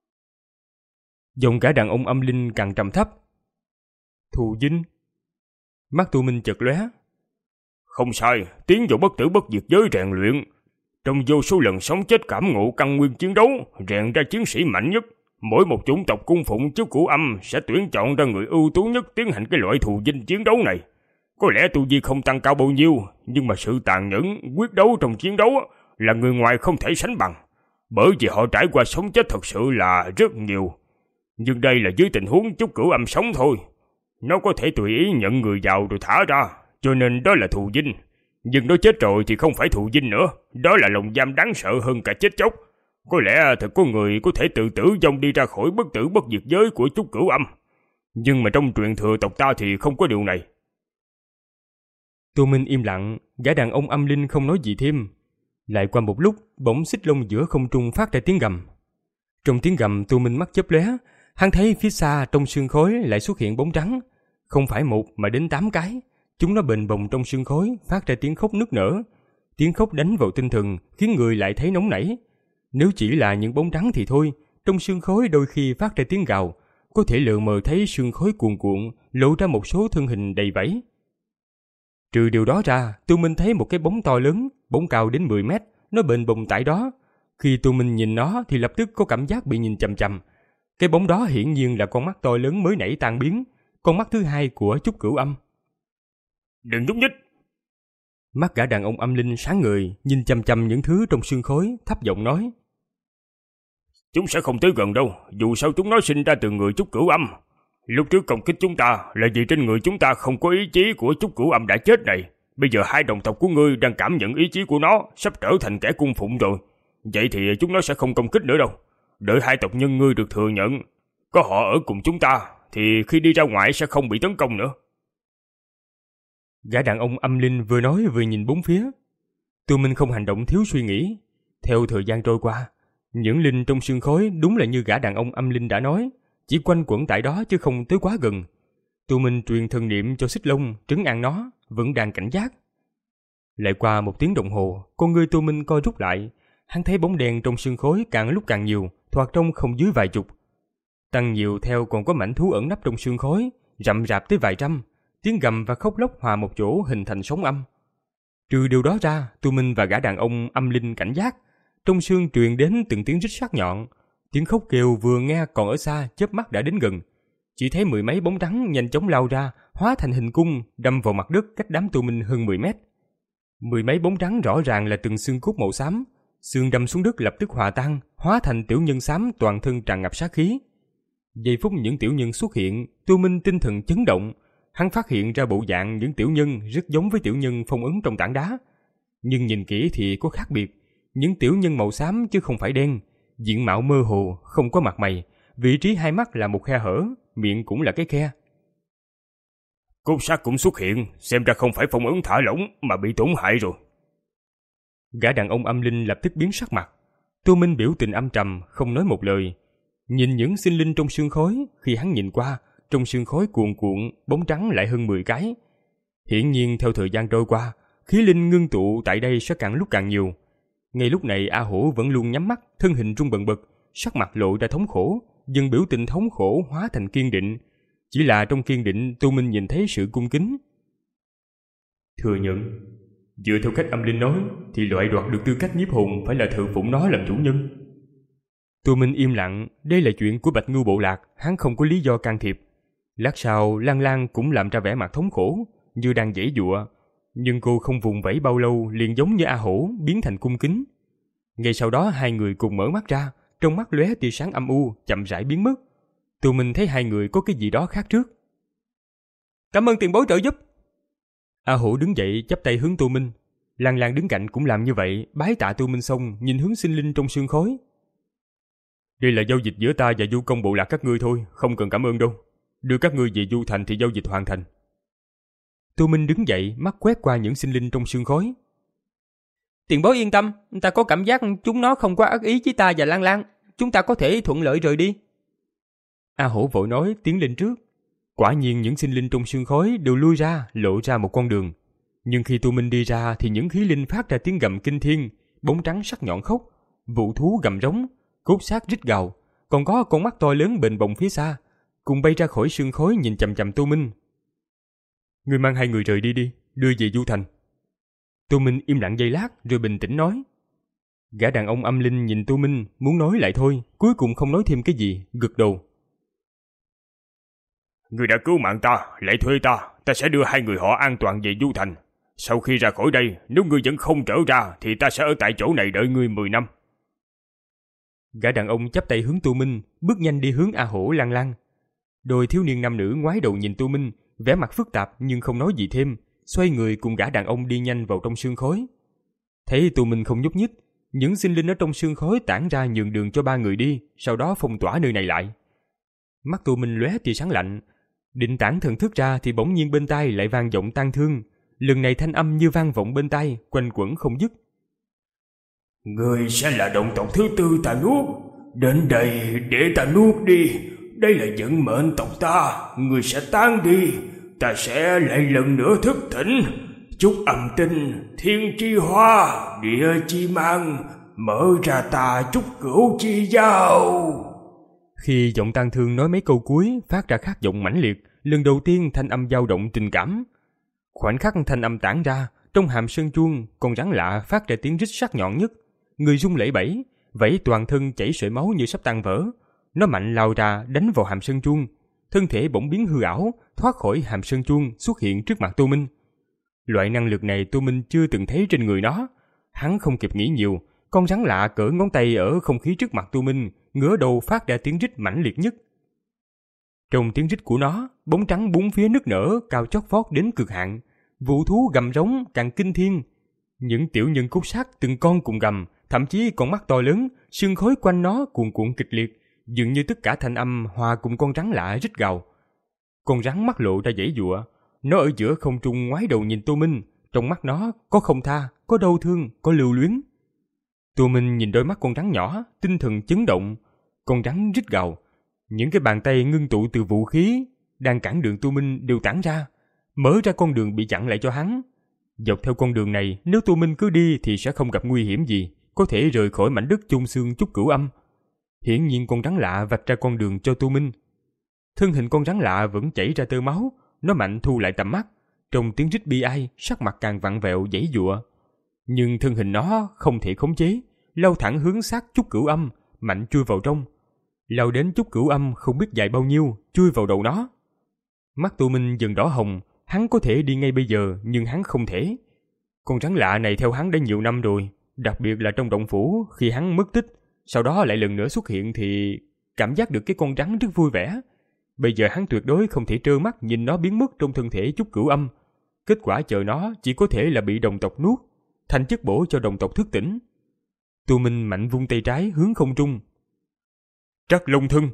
Giọng cả đàn ông âm linh càng trầm thấp. Thù vinh? Mắt Tô Minh chợt lóe. Không sai, tiến vào bất tử bất diệt giới rèn luyện. Trong vô số lần sống chết cảm ngộ căn nguyên chiến đấu, rèn ra chiến sĩ mạnh nhất. Mỗi một chủng tộc cung phụng Trúc Cửu Âm sẽ tuyển chọn ra người ưu tú nhất tiến hành cái loại thù vinh chiến đấu này. Có lẽ tu vi không tăng cao bao nhiêu, nhưng mà sự tàn nhẫn, quyết đấu trong chiến đấu là người ngoài không thể sánh bằng. Bởi vì họ trải qua sống chết thật sự là rất nhiều. Nhưng đây là dưới tình huống Trúc Cửu Âm sống thôi. Nó có thể tùy ý nhận người vào rồi thả ra, cho nên đó là thù vinh. Nhưng nó chết rồi thì không phải thù vinh nữa, đó là lồng giam đáng sợ hơn cả chết chóc. Có lẽ thật có người có thể tự tử vong đi ra khỏi bất tử bất diệt giới của Trúc Cửu Âm. Nhưng mà trong truyền thừa tộc ta thì không có điều này. Tô Minh im lặng, gã đàn ông âm linh không nói gì thêm. Lại qua một lúc, bỗng xích lông giữa không trung phát ra tiếng gầm. Trong tiếng gầm, Tô Minh mắt chớp lóe, hắn thấy phía xa trong sương khói lại xuất hiện bóng trắng, không phải một mà đến tám cái. Chúng nó bềnh bồng trong sương khói, phát ra tiếng khóc nức nở. Tiếng khóc đánh vào tinh thần, khiến người lại thấy nóng nảy. Nếu chỉ là những bóng trắng thì thôi, trong sương khói đôi khi phát ra tiếng gào, có thể lờ mờ thấy sương khói cuồn cuộn, lộ ra một số thân hình đầy vẫy. Trừ điều đó ra, tôi Minh thấy một cái bóng to lớn, bóng cao đến mười mét, nó bềnh bồng tại đó. Khi tôi Minh nhìn nó thì lập tức có cảm giác bị nhìn chằm chằm. Cái bóng đó hiển nhiên là con mắt to lớn mới nãy tan biến, con mắt thứ hai của Trúc Cửu Âm. Đừng nhúc nhích! Mắt gã đàn ông âm linh sáng ngời, nhìn chằm chằm những thứ trong sương khói, thấp giọng nói. Chúng sẽ không tới gần đâu, dù sao chúng nó sinh ra từ người Trúc Cửu Âm. Lúc trước công kích chúng ta là vì trên người chúng ta không có ý chí của Trúc Cửu Âm đã chết này. Bây giờ hai đồng tộc của ngươi đang cảm nhận ý chí của nó, sắp trở thành kẻ cung phụng rồi. Vậy thì chúng nó sẽ không công kích nữa đâu. Đợi hai tộc nhân ngươi được thừa nhận, có họ ở cùng chúng ta, thì khi đi ra ngoài sẽ không bị tấn công nữa. Gã đàn ông âm linh vừa nói vừa nhìn bốn phía. Tôi Minh không hành động thiếu suy nghĩ. Theo thời gian trôi qua, những linh trong sương khói đúng là như gã đàn ông âm linh đã nói, chỉ quanh quẩn tại đó chứ không tới quá gần. Tôi Minh truyền thần niệm cho Xích Long trấn an nó, vẫn đang cảnh giác. Lại qua một tiếng đồng hồ, con ngươi tôi Minh co rút lại. Hắn thấy bóng đèn trong sương khói càng lúc càng nhiều, thoạt trông không dưới vài chục. Tăng nhiều theo còn có mảnh thú ẩn nấp trong sương khói, rậm rạp tới vài trăm. Tiếng gầm và khóc lóc hòa một chỗ hình thành sóng âm. Trừ điều đó ra, tôi Minh và gã đàn ông âm linh cảnh giác. Trong sương truyền đến từng tiếng rít sắc nhọn. Tiếng khóc kêu vừa nghe còn ở xa, chớp mắt đã đến gần. Chỉ thấy mười mấy bóng trắng nhanh chóng lao ra, hóa thành hình cung, đâm vào mặt đất cách đám tôi Minh hơn mười mét. Mười mấy bóng trắng rõ ràng là từng xương cốt màu xám. Xương đâm xuống đất lập tức hòa tan, hóa thành tiểu nhân xám toàn thân tràn ngập sát khí. Giây phút những tiểu nhân xuất hiện, tôi Minh tinh thần chấn động. Hắn phát hiện ra bộ dạng những tiểu nhân rất giống với tiểu nhân phong ấn trong tảng đá. Nhưng nhìn kỹ thì có khác biệt. Những tiểu nhân màu xám chứ không phải đen, diện mạo mơ hồ, không có mặt mày, vị trí hai mắt là một khe hở, miệng cũng là cái khe. Cốt xác cũng xuất hiện, xem ra không phải phong ấn thả lỏng mà bị tổn hại rồi. Gã đàn ông âm linh lập tức biến sắc mặt. Tô Minh biểu tình âm trầm, không nói một lời. Nhìn những sinh linh trong sương khói, khi hắn nhìn qua, trong sương khói cuồn cuộn, bóng trắng lại hơn mười cái. Hiển nhiên theo thời gian trôi qua, khí linh ngưng tụ tại đây sẽ càng lúc càng nhiều. Ngay lúc này A Hổ vẫn luôn nhắm mắt, thân hình run bần bật, sắc mặt lộ ra thống khổ, dần biểu tình thống khổ hóa thành kiên định. Chỉ là trong kiên định, Tô Minh nhìn thấy sự cung kính. Thừa nhận, dựa theo cách âm linh nói, thì loại đoạt được tư cách nhiếp hồn phải là thờ phụng nó làm chủ nhân. Tô Minh im lặng, đây là chuyện của Bạch Ngưu bộ lạc, hắn không có lý do can thiệp. Lát sau, Lan Lan cũng làm ra vẻ mặt thống khổ, như đang giãy giụa, nhưng cô không vùng vẫy bao lâu liền giống như A Hổ biến thành cung kính. Ngay sau đó hai người cùng mở mắt ra, trong mắt lóe tia sáng âm u, chậm rãi biến mất. Tô Minh thấy hai người có cái gì đó khác trước. Cảm ơn tiền bối trợ giúp. A Hổ đứng dậy chắp tay hướng Tô Minh. Lan Lan đứng cạnh cũng làm như vậy, bái tạ Tô Minh xong nhìn hướng sinh linh trong sương khói. Đây là giao dịch giữa ta và du công bộ lạc các ngươi thôi, không cần cảm ơn đâu. Đưa các ngươi về du thành thì giao dịch hoàn thành. Tô Minh đứng dậy, mắt quét qua những sinh linh trong sương khói. Tiền bối yên tâm, ta có cảm giác chúng nó không có ác ý với ta và Lan Lan, chúng ta có thể thuận lợi rời đi. A Hổ vội nói tiến lên trước. Quả nhiên những sinh linh trong sương khói đều lui ra, lộ ra một con đường. Nhưng khi Tô Minh đi ra thì những khí linh phát ra tiếng gầm kinh thiên, bóng trắng sắc nhọn khốc, vũ thú gầm rống, cốt xác rít gào, còn có con mắt to lớn bềnh bồng phía xa, cùng bay ra khỏi sương khói nhìn chằm chằm Tô Minh. Ngươi mang hai người rời đi đi, đưa về du thành. Tô Minh im lặng giây lát rồi bình tĩnh nói. Gã đàn ông âm linh nhìn Tô Minh muốn nói lại thôi, cuối cùng không nói thêm cái gì, gật đầu. Ngươi đã cứu mạng ta, lại thuê ta, ta sẽ đưa hai người họ an toàn về du thành. Sau khi ra khỏi đây, nếu ngươi vẫn không trở ra thì ta sẽ ở tại chỗ này đợi ngươi mười năm. Gã đàn ông chắp tay hướng Tô Minh, bước nhanh đi hướng A Hổ Lan Lan. Đôi thiếu niên nam nữ ngoái đầu nhìn Tô Minh, vẻ mặt phức tạp nhưng không nói gì thêm, xoay người cùng gã đàn ông đi nhanh vào trong sương khói. Thấy Tô Minh không nhúc nhích, những sinh linh ở trong sương khói tản ra nhường đường cho ba người đi, sau đó phong tỏa nơi này lại. Mắt Tô Minh lóe tia sáng lạnh, định tản thần thức ra thì bỗng nhiên bên tai lại vang giọng tang thương, lần này thanh âm như vang vọng bên tai, quanh quẩn không dứt. Ngươi sẽ là đồng tộc thứ tư ta nuốt, đến đây để ta nuốt đi, đây là vận mệnh tộc ta, ngươi sẽ tan đi, ta sẽ lại lần nữa thức tỉnh, chúc âm tinh, thiên chi hoa, địa chi mang, mở ra ta chúc cửu chi giao. Khi giọng tang thương nói mấy câu cuối, phát ra khát vọng mãnh liệt, lần đầu tiên thanh âm dao động tình cảm. Khoảnh khắc thanh âm tản ra, trong hàm sơn chuông, con rắn lạ phát ra tiếng rít sắc nhọn nhất. Người rung lẩy bẩy, vẫy toàn thân chảy sợi máu như sắp tan vỡ. Nó mạnh lao ra đánh vào hàm sơn chuông. Thân thể bỗng biến hư ảo, thoát khỏi hàm sơn chuông xuất hiện trước mặt Tô Minh. Loại năng lực này Tô Minh chưa từng thấy trên người nó. Hắn không kịp nghĩ nhiều, con rắn lạ cỡ ngón tay ở không khí trước mặt Tô Minh, ngửa đầu phát ra tiếng rít mãnh liệt nhất. Trong tiếng rít của nó, bóng trắng bốn phía nức nở cao chót vót đến cực hạn, vũ thú gầm rống càng kinh thiên. Những tiểu nhân cốt sát từng con cùng gầm, thậm chí con mắt to lớn, sương khói quanh nó cuồn cuộn kịch liệt, dường như tất cả thanh âm hòa cùng con rắn lạ rít gào. Con rắn mắt lộ ra giãy giụa, nó ở giữa không trung ngoái đầu nhìn Tô Minh, trong mắt nó có không tha, có đau thương, có lưu luyến. Tô Minh nhìn đôi mắt con rắn nhỏ, tinh thần chấn động. Con rắn rít gào, những cái bàn tay ngưng tụ từ vũ khí đang cản đường Tô Minh đều tản ra, mở ra con đường bị chặn lại cho hắn. Dọc theo con đường này, nếu Tô Minh cứ đi thì sẽ không gặp nguy hiểm gì, có thể rời khỏi mảnh đất chôn xương Trúc Cửu Âm. Hiển nhiên con rắn lạ vạch ra con đường cho Tô Minh. Thân hình con rắn lạ vẫn chảy ra tơ máu, nó mạnh thu lại tầm mắt, trong tiếng rít bi ai, sắc mặt càng vặn vẹo giãy giụa. Nhưng thân hình nó không thể khống chế, lao thẳng hướng sát Trúc Cửu Âm, mạnh chui vào trong. Lao đến Trúc Cửu Âm không biết dài bao nhiêu, chui vào đầu nó. Mắt Tô Minh dần đỏ hồng, hắn có thể đi ngay bây giờ nhưng hắn không thể. Con rắn lạ này theo hắn đã nhiều năm rồi, đặc biệt là trong động phủ khi hắn mất tích, sau đó lại lần nữa xuất hiện thì cảm giác được cái con rắn rất vui vẻ. Bây giờ hắn tuyệt đối không thể trơ mắt nhìn nó biến mất trong thân thể Trúc Cửu Âm. Kết quả chờ nó chỉ có thể là bị đồng tộc nuốt, thành chất bổ cho đồng tộc thức tỉnh. Tô Minh mạnh vung tay trái hướng không trung. Trắc Long Thân.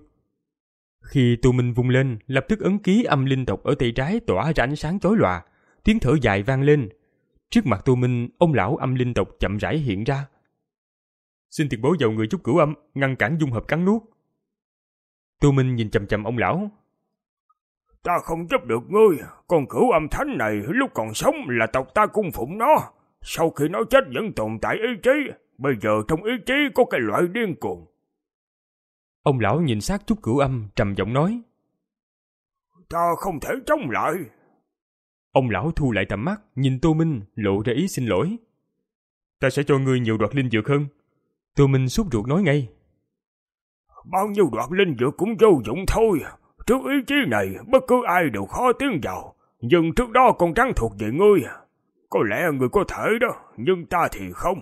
Khi Tô Minh vung lên, lập tức ấn ký âm linh tộc ở tay trái tỏa ra ánh sáng chói lòa, tiếng thở dài vang lên. Trước mặt Tô Minh, ông lão âm linh tộc chậm rãi hiện ra. Xin tiền bối vào người Trúc Cửu Âm, ngăn cản dung hợp cắn nuốt. Tô Minh nhìn chằm chằm ông lão. Ta không giúp được ngươi, con Cửu Âm Thánh này lúc còn sống là tộc ta cung phụng nó. Sau khi nó chết vẫn tồn tại ý chí, bây giờ trong ý chí có cái loại điên cuồng. Ông lão nhìn sát Trúc Cửu Âm trầm giọng nói. Ta không thể chống lại. Ông lão thu lại tầm mắt, nhìn Tô Minh, lộ ra ý xin lỗi. Ta sẽ cho ngươi nhiều đoạt linh dược hơn. Tô Minh sốt ruột nói ngay. Bao nhiêu đoạt linh dược cũng vô dụng thôi. Trước ý chí này, bất cứ ai đều khó tiến vào. Nhưng trước đó con rắn thuộc về ngươi. Có lẽ ngươi có thể đó, nhưng ta thì không.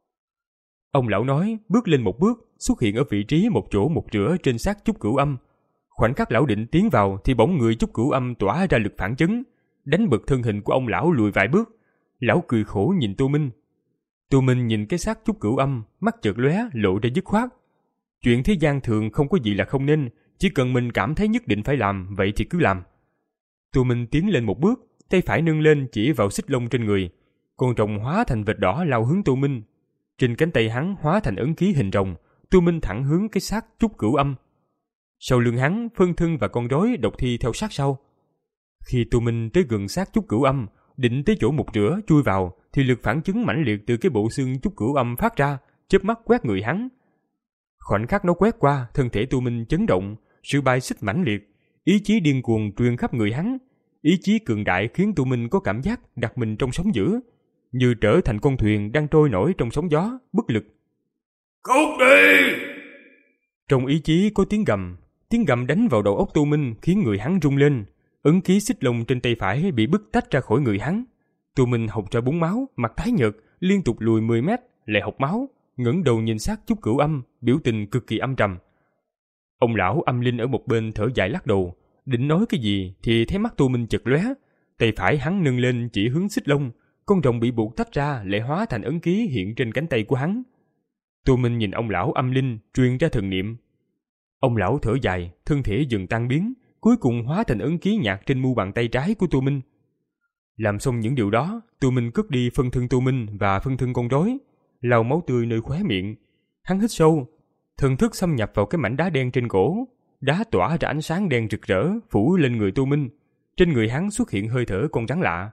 Ông lão nói, bước lên một bước, xuất hiện ở vị trí một chỗ một rửa trên xác Trúc Cửu Âm. Khoảnh khắc lão định tiến vào thì bỗng người Trúc Cửu Âm tỏa ra lực phản chấn, đánh bật thân hình của ông lão lùi vài bước. Lão cười khổ nhìn Tô Minh. Tô Minh nhìn cái xác Trúc Cửu Âm, mắt chợt lóe lộ ra dứt khoát. Chuyện thế gian thường không có gì là không nên, chỉ cần mình cảm thấy nhất định phải làm, vậy thì cứ làm. Tô Minh tiến lên một bước, tay phải nâng lên chỉ vào xích lông trên người. Con rồng hóa thành vệt đỏ lao hướng Tô Minh. Trên cánh tay hắn hóa thành ấn ký hình rồng, Tô Minh thẳng hướng cái xác Trúc Cửu Âm. Sau lưng hắn, phân thân và con rối độc thi theo sát sau. Khi Tô Minh tới gần xác Trúc Cửu Âm, định tới chỗ một rửa chui vào, thì lực phản chấn mãnh liệt từ cái bộ xương Trúc Cửu Âm phát ra, chớp mắt quét người hắn. Khoảnh khắc nó quét qua, thân thể Tô Minh chấn động, sự bài xích mãnh liệt, ý chí điên cuồng truyền khắp người hắn. Ý chí cường đại khiến Tô Minh có cảm giác đặt mình trong sóng dữ, như trở thành con thuyền đang trôi nổi trong sóng gió, bất lực. Cút đi! Trong ý chí có tiếng gầm, tiếng gầm đánh vào đầu óc Tô Minh khiến người hắn rung lên. Ấn ký xích lông trên tay phải bị bứt tách ra khỏi người hắn. Tô Minh hộc ra búng máu, mặt tái nhợt, liên tục lùi mười mét, lại hộc máu, ngẩng đầu nhìn xác Trúc Cửu Âm, biểu tình cực kỳ âm trầm. Ông lão âm linh ở một bên thở dài lắc đầu, định nói cái gì thì thấy mắt Tô Minh chật lóe, tay phải hắn nâng lên chỉ hướng xích lông, con rồng bị buộc tách ra lại hóa thành ấn ký hiện trên cánh tay của hắn. Tô Minh nhìn ông lão âm linh truyền ra thần niệm. Ông lão thở dài, thân thể dần tan biến, cuối cùng hóa thành ấn ký nhạt trên mu bàn tay trái của Tô Minh. Làm xong những điều đó, Tô Minh cất đi phân thân Tô Minh và phân thân con rối, lau máu tươi nơi khóe miệng. Hắn hít sâu, thần thức xâm nhập vào cái mảnh đá đen trên cổ, đá tỏa ra ánh sáng đen rực rỡ phủ lên người Tô Minh. Trên người hắn xuất hiện hơi thở con rắn lạ.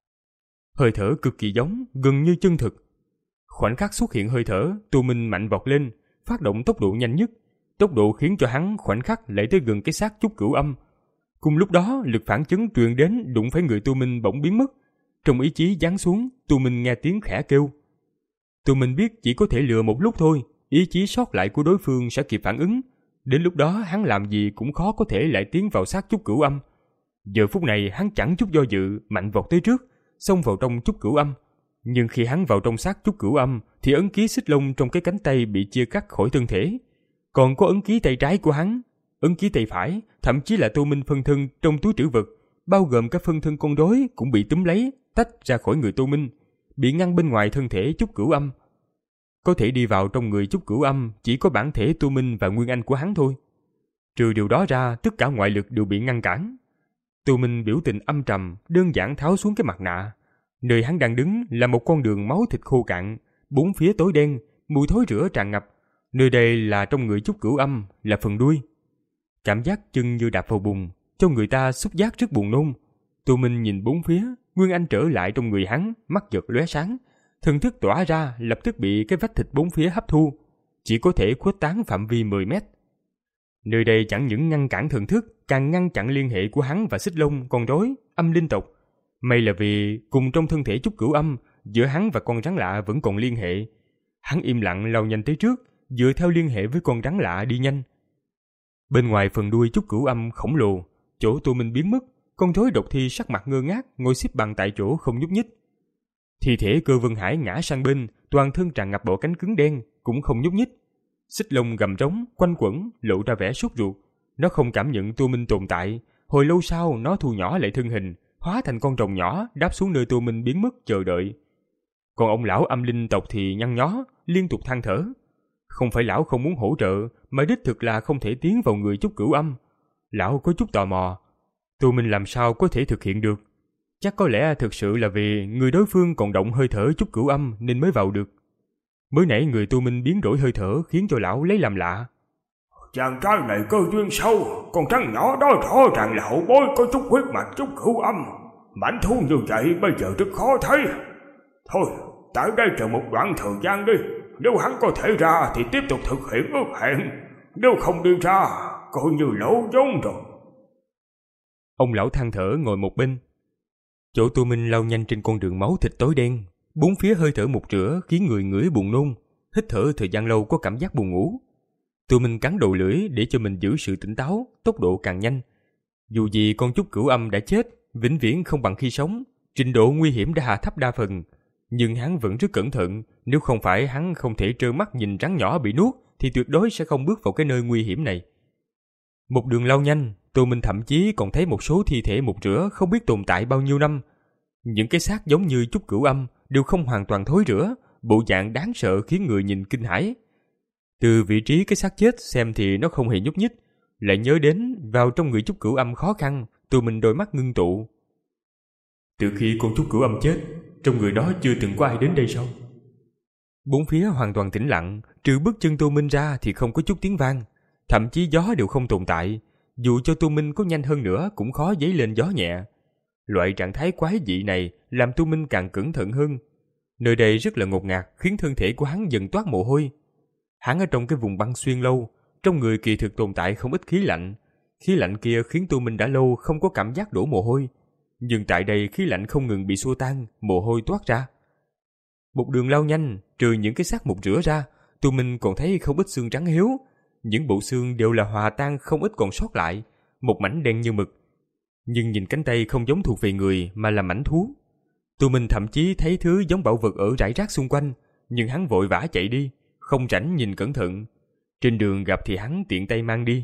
Hơi thở cực kỳ giống, gần như chân thực. Khoảnh khắc xuất hiện hơi thở, Tô Minh mạnh vọt lên, phát động tốc độ nhanh nhất, tốc độ khiến cho hắn khoảnh khắc lại tới gần cái xác Trúc Cửu Âm. Cùng lúc đó, lực phản chấn truyền đến đụng phải người Tô Minh bỗng biến mất, trong ý chí giáng xuống, Tô Minh nghe tiếng khẽ kêu. Tô Minh biết chỉ có thể lừa một lúc thôi, ý chí sót lại của đối phương sẽ kịp phản ứng. Đến lúc đó hắn làm gì cũng khó có thể lại tiến vào xác Chúc Cửu Âm. Giờ phút này hắn chẳng chút do dự, mạnh vọt tới trước, xông vào trong Chúc Cửu Âm. Nhưng khi hắn vào trong xác Chúc Cửu Âm thì ấn ký xích lông trong cái cánh tay bị chia cắt khỏi thân thể. Còn có ấn ký tay trái của hắn, ấn ký tay phải, thậm chí là Tô Minh phân thân trong túi trữ vật, bao gồm cả phân thân con rối cũng bị túm lấy, tách ra khỏi người Tô Minh, bị ngăn bên ngoài thân thể Chúc Cửu Âm. Có thể đi vào trong người Chúc Cửu Âm chỉ có bản thể Tô Minh và nguyên anh của hắn thôi. Trừ điều đó ra, tất cả ngoại lực đều bị ngăn cản. Tô Minh biểu tình âm trầm, đơn giản tháo xuống cái mặt nạ. Nơi hắn đang đứng là một con đường máu thịt khô cạn, bốn phía tối đen, mùi thối rữa tràn ngập. Nơi đây là trong người Chúc Cửu Âm, là phần đuôi. Cảm giác chân như đạp vào bùn, cho người ta xúc giác rất buồn nôn. Tô Minh nhìn bốn phía, nguyên anh trở lại trong người hắn, mắt giật lóe sáng, thần thức tỏa ra lập tức bị cái vách thịt bốn phía hấp thu, chỉ có thể khuếch tán phạm vi mười mét. Nơi đây chẳng những ngăn cản thần thức, càng ngăn chặn liên hệ của hắn và xích lông, con rối, âm linh tộc. May là vì cùng trong thân thể Chúc Cửu Âm, giữa hắn và con rắn lạ vẫn còn liên hệ. Hắn im lặng lao nhanh tới trước, dựa theo liên hệ với con rắn lạ đi nhanh. Bên ngoài phần đuôi Chúc Cửu Âm khổng lồ, chỗ Tô Minh biến mất, con rối độc thi sắc mặt ngơ ngác ngồi xếp bằng tại chỗ không nhúc nhích. Thi thể Cơ Vân Hải ngã sang bên, toàn thân tràn ngập bộ cánh cứng đen, cũng không nhúc nhích. Xích lông gầm trống quanh quẩn, lộ ra vẻ sốt ruột. Nó không cảm nhận Tô Minh tồn tại. Hồi lâu sau, nó thu nhỏ lại thân hình, hóa thành con rồng nhỏ đáp xuống nơi Tô Minh biến mất chờ đợi. Còn ông lão âm linh tộc thì nhăn nhó, liên tục than thở. Không phải lão không muốn hỗ trợ, mà đích thực là không thể tiến vào người Chúc Cửu Âm. Lão có chút tò mò, Tô Minh làm sao có thể thực hiện được? Chắc có lẽ thực sự là vì người đối phương còn động hơi thở Chúc Cửu Âm nên mới vào được. Mới nãy người Tô Minh biến đổi hơi thở khiến cho lão lấy làm lạ. Chàng trai này cơ duyên sâu, con trắng nhỏ đó rõ ràng là hậu bối có chút huyết mạch Chúc Cửu Âm. Mãnh thú như vậy bây giờ rất khó thấy. Thôi, tại đây chờ một đoạn thời gian đi. Nếu hắn có thể ra thì tiếp tục thực hiện ước hẹn. Nếu không đi ra, coi như lỗ vốn rồi. Ông lão than thở ngồi một bên. Chỗ Tô Minh lao nhanh trên con đường máu thịt tối đen, bốn phía hơi thở mục rửa khiến người ngửi buồn nôn, hít thở thời gian lâu có cảm giác buồn ngủ. Tô Minh cắn đầu lưỡi để cho mình giữ sự tỉnh táo, tốc độ càng nhanh. Dù gì con Chúc Cửu Âm đã chết, vĩnh viễn không bằng khi sống, trình độ nguy hiểm đã hạ thấp đa phần. Nhưng hắn vẫn rất cẩn thận, nếu không phải hắn không thể trơ mắt nhìn rắn nhỏ bị nuốt thì tuyệt đối sẽ không bước vào cái nơi nguy hiểm này. Một đường lao nhanh, Tô Minh thậm chí còn thấy một số thi thể mục rửa không biết tồn tại bao nhiêu năm. Những cái xác giống như Chúc Cửu Âm đều không hoàn toàn thối rữa, bộ dạng đáng sợ khiến người nhìn kinh hãi. Từ vị trí cái xác chết xem thì nó không hề nhúc nhích, lại nhớ đến vào trong người Chúc Cửu Âm khó khăn, Tô Minh đôi mắt ngưng tụ. Từ khi con Chúc Cửu Âm chết, trong người đó chưa từng có ai đến đây sao? Bốn phía hoàn toàn tĩnh lặng, trừ bước chân Tô Minh ra thì không có chút tiếng vang, thậm chí gió đều không tồn tại. Dù cho Tô Minh có nhanh hơn nữa cũng khó dấy lên gió nhẹ. Loại trạng thái quái dị này làm Tô Minh càng cẩn thận hơn. Nơi đây rất là ngột ngạt khiến thân thể của hắn dần toát mồ hôi. Hắn ở trong cái vùng băng xuyên lâu, trong người kỳ thực tồn tại không ít khí lạnh. Khí lạnh kia khiến Tô Minh đã lâu không có cảm giác đổ mồ hôi. Nhưng tại đây khí lạnh không ngừng bị xua tan, mồ hôi toát ra. Một đường lao nhanh, trừ những cái xác mục rửa ra, Tô Minh còn thấy không ít xương trắng hiếu. Những bộ xương đều là hòa tan, không ít còn sót lại, một mảnh đen như mực. Nhưng nhìn cánh tay không giống thuộc về người mà là mảnh thú. Tô Minh thậm chí thấy thứ giống bảo vật ở rải rác xung quanh, nhưng hắn vội vã chạy đi, không rảnh nhìn cẩn thận. Trên đường gặp thì hắn tiện tay mang đi.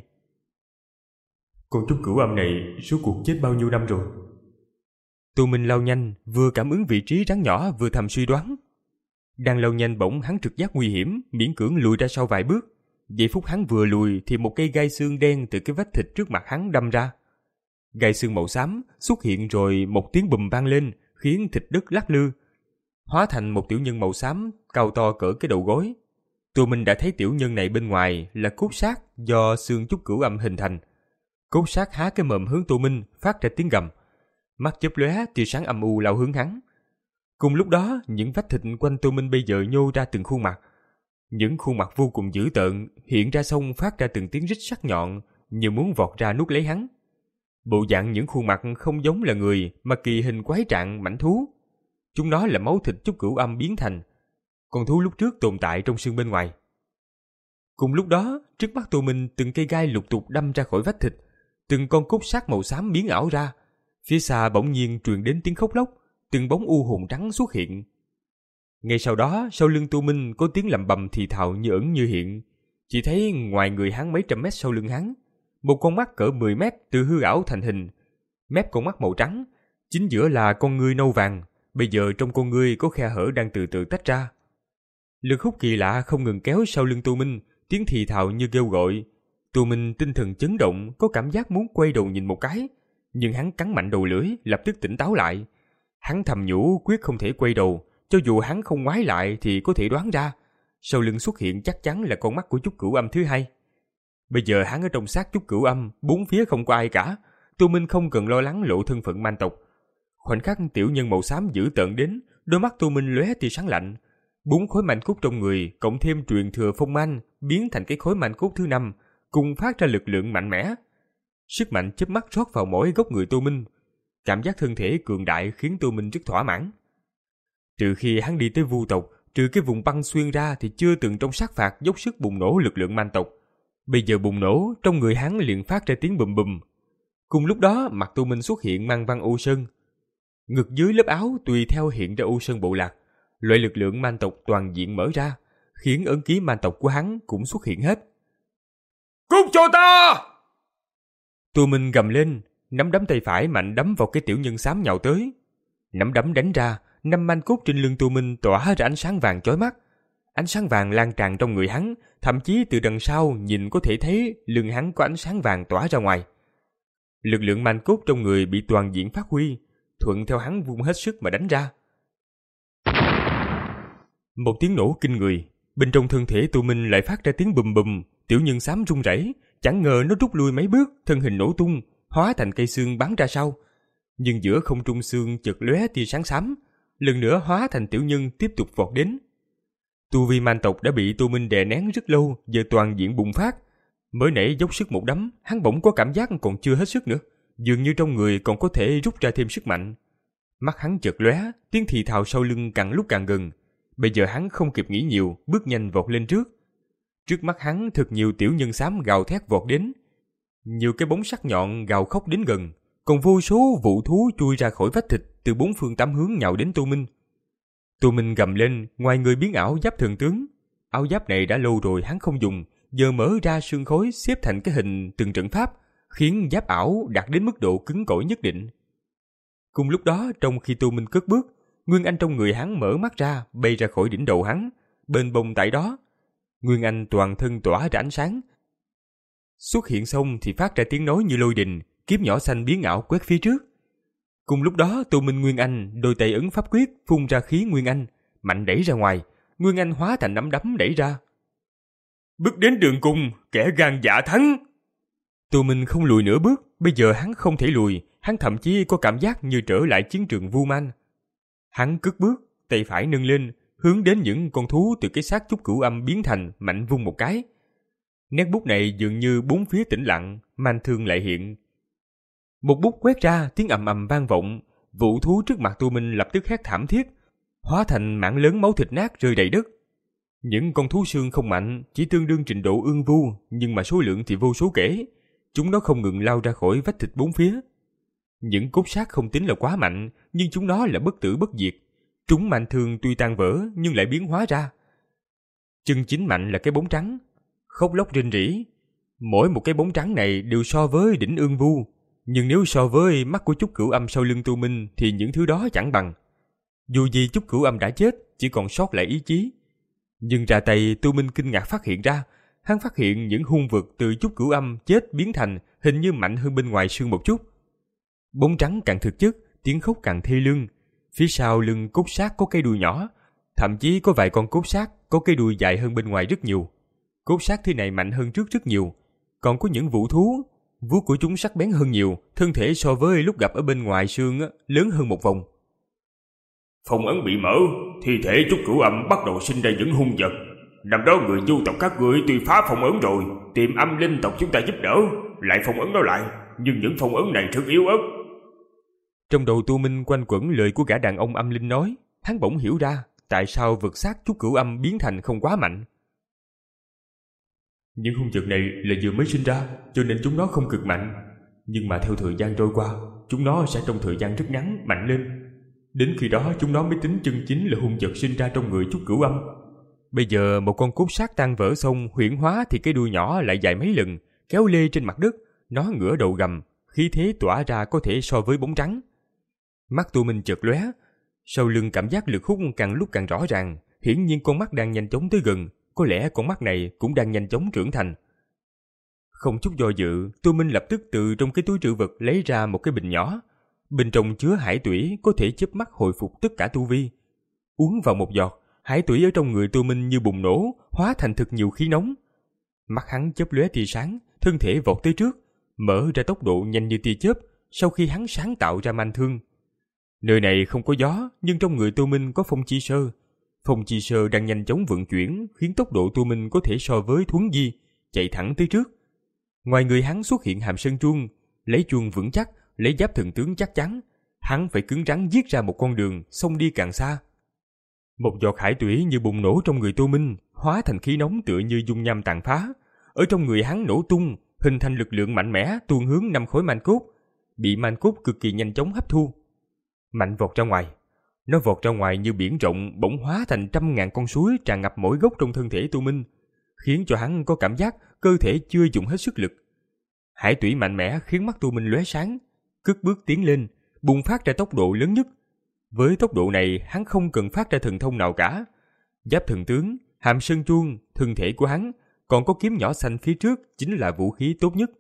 Con Chúc Cửu Âm này số cuộc chết bao nhiêu năm rồi? Tô Minh lao nhanh, vừa cảm ứng vị trí rắn nhỏ vừa thầm suy đoán. Đang lao nhanh bỗng hắn trực giác nguy hiểm, miễn cưỡng lùi ra sau vài bước. Giây phút hắn vừa lùi thì một cây gai xương đen từ cái vách thịt trước mặt hắn đâm ra. Gai xương màu xám xuất hiện rồi một tiếng bùm vang lên, khiến thịt đất lắc lư, hóa thành một tiểu nhân màu xám cao to cỡ cái đầu gối. Tô Minh đã thấy tiểu nhân này bên ngoài là cốt xác do xương Chúc Cửu Âm hình thành. Cốt xác há cái mồm hướng Tô Minh, phát ra tiếng gầm, mắt chớp lóe tia sáng âm u lao hướng hắn. Cùng lúc đó, những vách thịt quanh Tô Minh bây giờ nhô ra từng khuôn mặt. Những khuôn mặt vô cùng dữ tợn hiện ra xong phát ra từng tiếng rít sắc nhọn, như muốn vọt ra nuốt lấy hắn. Bộ dạng những khuôn mặt không giống là người mà kỳ hình quái trạng mảnh thú. Chúng nó là máu thịt chúc cửu âm biến thành. Con thú lúc trước tồn tại trong xương bên ngoài. Cùng lúc đó, trước mắt Tô Minh từng cây gai lục tục đâm ra khỏi vách thịt, từng con cốt xác màu xám biến ảo ra. Phía xa bỗng nhiên truyền đến tiếng khóc lóc, từng bóng u hồn trắng xuất hiện. Ngay sau đó, sau lưng Tô Minh có tiếng lầm bầm thì thào như ẩn như hiện. Chỉ thấy ngoài người hắn mấy trăm mét sau lưng hắn, một con mắt cỡ mười mét từ hư ảo thành hình. Mép con mắt màu trắng, chính giữa là con ngươi nâu vàng. Bây giờ trong con ngươi có khe hở đang từ từ tách ra. Lực hút kỳ lạ không ngừng kéo sau lưng Tô Minh, tiếng thì thào như kêu gọi. Tô Minh tinh thần chấn động, có cảm giác muốn quay đầu nhìn một cái, nhưng hắn cắn mạnh đầu lưỡi, lập tức tỉnh táo lại. Hắn thầm nhủ quyết không thể quay đầu, cho dù hắn không ngoái lại thì có thể đoán ra, sau lưng xuất hiện chắc chắn là con mắt của Chúc Cửu Âm thứ hai. Bây giờ hắn ở trong xác Chúc Cửu Âm, bốn phía không có ai cả, Tô Minh không cần lo lắng lộ thân phận man tộc. Khoảnh khắc tiểu nhân màu xám dữ tợn đến, đôi mắt Tô Minh lóe tia sáng lạnh. Bốn khối manh cốt trong người cộng thêm truyền thừa phong man biến thành cái khối manh cốt thứ năm, cùng phát ra lực lượng mạnh mẽ. Sức mạnh chớp mắt rót vào mỗi góc người Tô Minh. Cảm giác thân thể cường đại khiến Tô Minh rất thỏa mãn. Từ khi hắn đi tới Vu tộc, trừ cái vùng băng xuyên ra thì chưa từng trong sát phạt dốc sức bùng nổ lực lượng man tộc. Bây giờ bùng nổ, trong người hắn liền phát ra tiếng bùm bùm. Cùng lúc đó, mặt Tô Minh xuất hiện mang văn u sơn. Ngực dưới lớp áo tùy theo hiện ra u sơn bộ lạc. Loại lực lượng man tộc toàn diện mở ra, khiến ấn ký man tộc của hắn cũng xuất hiện hết. Cút cho ta! Tô Minh gầm lên, nắm đấm tay phải mạnh đấm vào cái tiểu nhân xám nhào tới. Nắm đấm đánh ra, năm manh cốt trên lưng Tô Minh tỏa ra ánh sáng vàng chói mắt. Ánh sáng vàng lan tràn trong người hắn, thậm chí từ đằng sau nhìn có thể thấy lưng hắn có ánh sáng vàng tỏa ra ngoài. Lực lượng manh cốt trong người bị toàn diện phát huy, thuận theo hắn vung hết sức mà đánh ra. Một tiếng nổ kinh người, bên trong thân thể Tô Minh lại phát ra tiếng bùm bùm, tiểu nhân xám run rẩy, chẳng ngờ nó rút lui mấy bước, thân hình nổ tung, hóa thành cây xương bắn ra sau. Nhưng giữa không trung xương chợt lóe tia sáng xám, lần nữa hóa thành tiểu nhân tiếp tục vọt đến. Tu vi man tộc đã bị Tô Minh đè nén rất lâu, giờ toàn diện bùng phát. Mới nãy dốc sức một đấm, hắn bỗng có cảm giác còn chưa hết sức nữa, dường như trong người còn có thể rút ra thêm sức mạnh. Mắt hắn chợt lóe, tiếng thì thào sau lưng càng lúc càng gần. Bây giờ hắn không kịp nghĩ nhiều, bước nhanh vọt lên trước. Trước mắt hắn thật nhiều tiểu nhân xám gào thét vọt đến. Nhiều cái bóng sắc nhọn gào khóc đến gần, còn vô số vụ thú chui ra khỏi vách thịt từ bốn phương tám hướng nhào đến Tô Minh. Tô Minh gầm lên, ngoài người biến ảo giáp thần tướng. Áo giáp này đã lâu rồi hắn không dùng, giờ mở ra sương khói xếp thành cái hình từng trận pháp, khiến giáp ảo đạt đến mức độ cứng cỏi nhất định. Cùng lúc đó, trong khi Tô Minh cất bước, Nguyên Anh trong người hắn mở mắt ra, bay ra khỏi đỉnh đầu hắn, bên bông tại đó. Nguyên Anh toàn thân tỏa ra ánh sáng. Xuất hiện xong thì phát ra tiếng nói như lôi đình, kiếm nhỏ xanh biến ảo quét phía trước. Cùng lúc đó, Tô Minh Nguyên Anh đôi tay ấn pháp quyết, phun ra khí Nguyên Anh, mạnh đẩy ra ngoài, Nguyên Anh hóa thành nắm đấm đẩy ra. Bước đến đường cùng, kẻ gan dạ thắng. Tô Minh không lùi nửa bước, bây giờ hắn không thể lùi, hắn thậm chí có cảm giác như trở lại chiến trường Vu Man. Hắn cất bước, tay phải nâng lên, hướng đến những con thú từ cái xác Chúc Cửu Âm biến thành, mạnh vung một cái. Nét bút này dường như bốn phía tĩnh lặng, man thương lại hiện. Một bút quét ra, tiếng ầm ầm vang vọng, vũ thú trước mặt Tô Minh lập tức hét thảm thiết, hóa thành mảng lớn máu thịt nát rơi đầy đất. Những con thú xương không mạnh, chỉ tương đương trình độ ương vu, nhưng mà số lượng thì vô số kể. Chúng nó không ngừng lao ra khỏi vách thịt bốn phía. Những cốt xác không tính là quá mạnh, nhưng chúng nó là bất tử bất diệt. Chúng mạnh thương tuy tan vỡ nhưng lại biến hóa ra. Chân chính mạnh là cái bóng trắng, khóc lóc rên rỉ. Mỗi một cái bóng trắng này đều so với đỉnh ương vu, nhưng nếu so với mắt của Chúc Cửu Âm sau lưng Tô Minh thì những thứ đó chẳng bằng. Dù gì Chúc Cửu Âm đã chết, chỉ còn sót lại ý chí. Nhưng ra tay, Tô Minh kinh ngạc phát hiện ra, hắn phát hiện những hung vực từ Chúc Cửu Âm chết biến thành hình như mạnh hơn bên ngoài xương một chút. Bóng trắng càng thực chất, tiếng khóc càng thê lương. Phía sau lưng cốt xác có cây đuôi nhỏ, thậm chí có vài con cốt xác có cây đuôi dài hơn bên ngoài rất nhiều. Cốt xác thế này mạnh hơn trước rất nhiều. Còn có những vũ thú, vuốt của chúng sắc bén hơn nhiều, thân thể so với lúc gặp ở bên ngoài xương lớn hơn một vòng. Phong ấn bị mở, thi thể Chúc Cửu Âm bắt đầu sinh ra những hung vật. Năm đó người du tộc các ngươi tuy phá phong ấn rồi, tìm âm linh tộc chúng ta giúp đỡ, lại phong ấn nó lại, nhưng những phong ấn này rất yếu ớt. Trong đầu Tô Minh quanh quẩn lời của gã đàn ông âm linh nói, hắn bỗng hiểu ra tại sao vực xác chút cửu âm biến thành không quá mạnh. Những hung vật này là vừa mới sinh ra, cho nên chúng nó không cực mạnh. Nhưng mà theo thời gian trôi qua, chúng nó sẽ trong thời gian rất ngắn mạnh lên. Đến khi đó chúng nó mới tính chân chính là hung vật sinh ra trong người chút cửu âm. Bây giờ một con cốt xác tan vỡ xong huyễn hóa thì cái đuôi nhỏ lại dài mấy lần, kéo lê trên mặt đất, nó ngửa đầu gầm, khí thế tỏa ra có thể so với bóng trắng. Mắt Tô Minh chợt lóe, sau lưng cảm giác lực hút càng lúc càng rõ ràng, hiển nhiên con mắt đang nhanh chóng tới gần, có lẽ con mắt này cũng đang nhanh chóng trưởng thành. Không chút do dự, Tô Minh lập tức từ trong cái túi trữ vật lấy ra một cái bình nhỏ, bên trong chứa hải tủy có thể chớp mắt hồi phục tất cả tu vi. Uống vào một giọt, hải tủy ở trong người Tô Minh như bùng nổ, hóa thành thực nhiều khí nóng. Mắt hắn chớp lóe tia sáng, thân thể vọt tới trước, mở ra tốc độ nhanh như tia chớp. Sau khi hắn sáng tạo ra manh thương, nơi này không có gió, nhưng trong người Tô Minh có phong chi sơ. Phong chi sơ đang nhanh chóng vận chuyển, khiến tốc độ Tô Minh có thể so với thuấn di, chạy thẳng tới trước. Ngoài người hắn xuất hiện hàm sơn chuông, lấy chuông vững chắc, lấy giáp thần tướng chắc chắn, hắn phải cứng rắn giết ra một con đường, xông đi càng xa. Một giọt hải tủy như bùng nổ trong người Tô Minh, hóa thành khí nóng tựa như dung nham tàn phá, ở trong người hắn nổ tung, hình thành lực lượng mạnh mẽ tuôn hướng năm khối manh cốt, bị manh cốt cực kỳ nhanh chóng hấp thu. Mạnh vọt ra ngoài, nó vọt ra ngoài như biển rộng, bỗng hóa thành trăm ngàn con suối tràn ngập mỗi gốc trong thân thể Tô Minh, khiến cho hắn có cảm giác cơ thể chưa dùng hết sức lực. Hải tủy mạnh mẽ khiến mắt Tô Minh lóe sáng, cất bước tiến lên, bùng phát ra tốc độ lớn nhất. Với tốc độ này, hắn không cần phát ra thần thông nào cả. Giáp thần tướng, hàm sơn chuông, thân thể của hắn, còn có kiếm nhỏ xanh phía trước chính là vũ khí tốt nhất.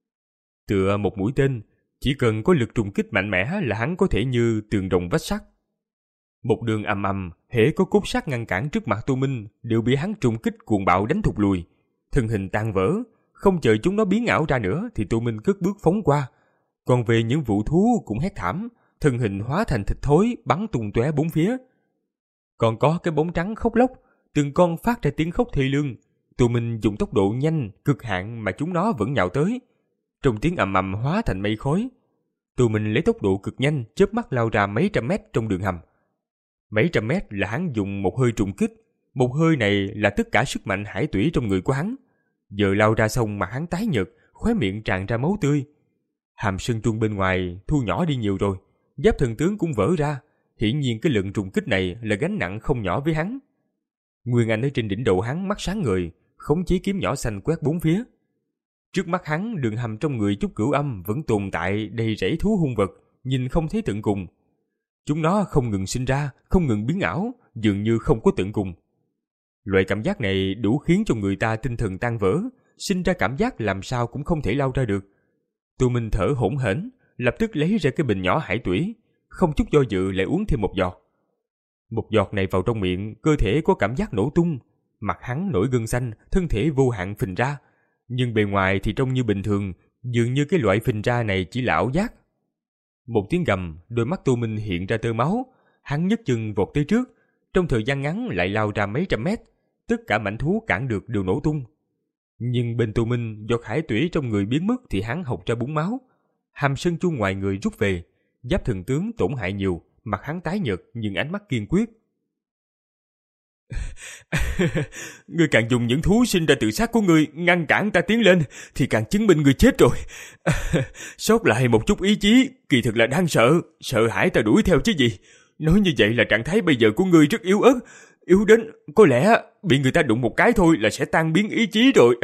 Tựa một mũi tên, chỉ cần có lực trùng kích mạnh mẽ là hắn có thể như tường đồng vách sắt. Một đường ầm ầm, hễ có cốt sắt ngăn cản trước mặt Tô Minh đều bị hắn trùng kích cuồng bạo đánh thụt lùi, thân hình tan vỡ. Không chờ chúng nó biến ảo ra nữa thì Tô Minh cất bước phóng qua. Còn về những vũ thú cũng hét thảm, thân hình hóa thành thịt thối bắn tung tóe bốn phía. Còn có cái bóng trắng khóc lóc, từng con phát ra tiếng khóc thê lương. Tô Minh dùng tốc độ nhanh cực hạn mà chúng nó vẫn nhào tới, trong tiếng ầm ầm hóa thành mây khói. Tô Minh lấy tốc độ cực nhanh, chớp mắt lao ra mấy trăm mét trong đường hầm. Mấy trăm mét là hắn dùng một hơi trùng kích, một hơi này là tất cả sức mạnh hải tủy trong người của hắn. Giờ lao ra xong mặt hắn tái nhợt, khóe miệng tràn ra máu tươi. Hàm sơn chuông bên ngoài thu nhỏ đi nhiều rồi, giáp thần tướng cũng vỡ ra. Hiển nhiên cái lượng trùng kích này là gánh nặng không nhỏ với hắn. Nguyên Anh ở trên đỉnh đầu hắn mắt sáng ngời, khống chế kiếm nhỏ xanh quét bốn phía. Trước mắt hắn, đường hầm trong người chút cửu âm vẫn tồn tại đầy rẫy thú hung vật, nhìn không thấy tận cùng. Chúng nó không ngừng sinh ra, không ngừng biến ảo, dường như không có tận cùng. Loại cảm giác này đủ khiến cho người ta tinh thần tan vỡ, sinh ra cảm giác làm sao cũng không thể lao ra được. Tô Minh thở hổn hển, lập tức lấy ra cái bình nhỏ hải tủy, không chút do dự lại uống thêm một giọt. Một giọt này vào trong miệng, cơ thể có cảm giác nổ tung, mặt hắn nổi gân xanh, thân thể vô hạn phình ra, nhưng bề ngoài thì trông như bình thường, dường như cái loại phình ra này chỉ là ảo giác. Một tiếng gầm, đôi mắt Tô Minh hiện ra tơ máu, hắn nhấc chân vọt tới trước, trong thời gian ngắn lại lao ra mấy trăm mét, tất cả mảnh thú cản được đều nổ tung. Nhưng bên Tô Minh, giọt hải tủy trong người biến mất thì hắn hộc ra búng máu. Hàm sơn chuông ngoài người rút về, giáp thần tướng tổn hại nhiều, mặt hắn tái nhợt nhưng ánh mắt kiên quyết. Ngươi càng dùng những thú sinh ra từ xác của ngươi ngăn cản ta tiến lên thì càng chứng minh ngươi chết rồi. Sót lại một chút ý chí kỳ thực là đang sợ, sợ hãi ta đuổi theo chứ gì. Nói như vậy là trạng thái bây giờ của ngươi rất yếu ớt, yếu đến có lẽ bị người ta đụng một cái thôi là sẽ tan biến ý chí rồi.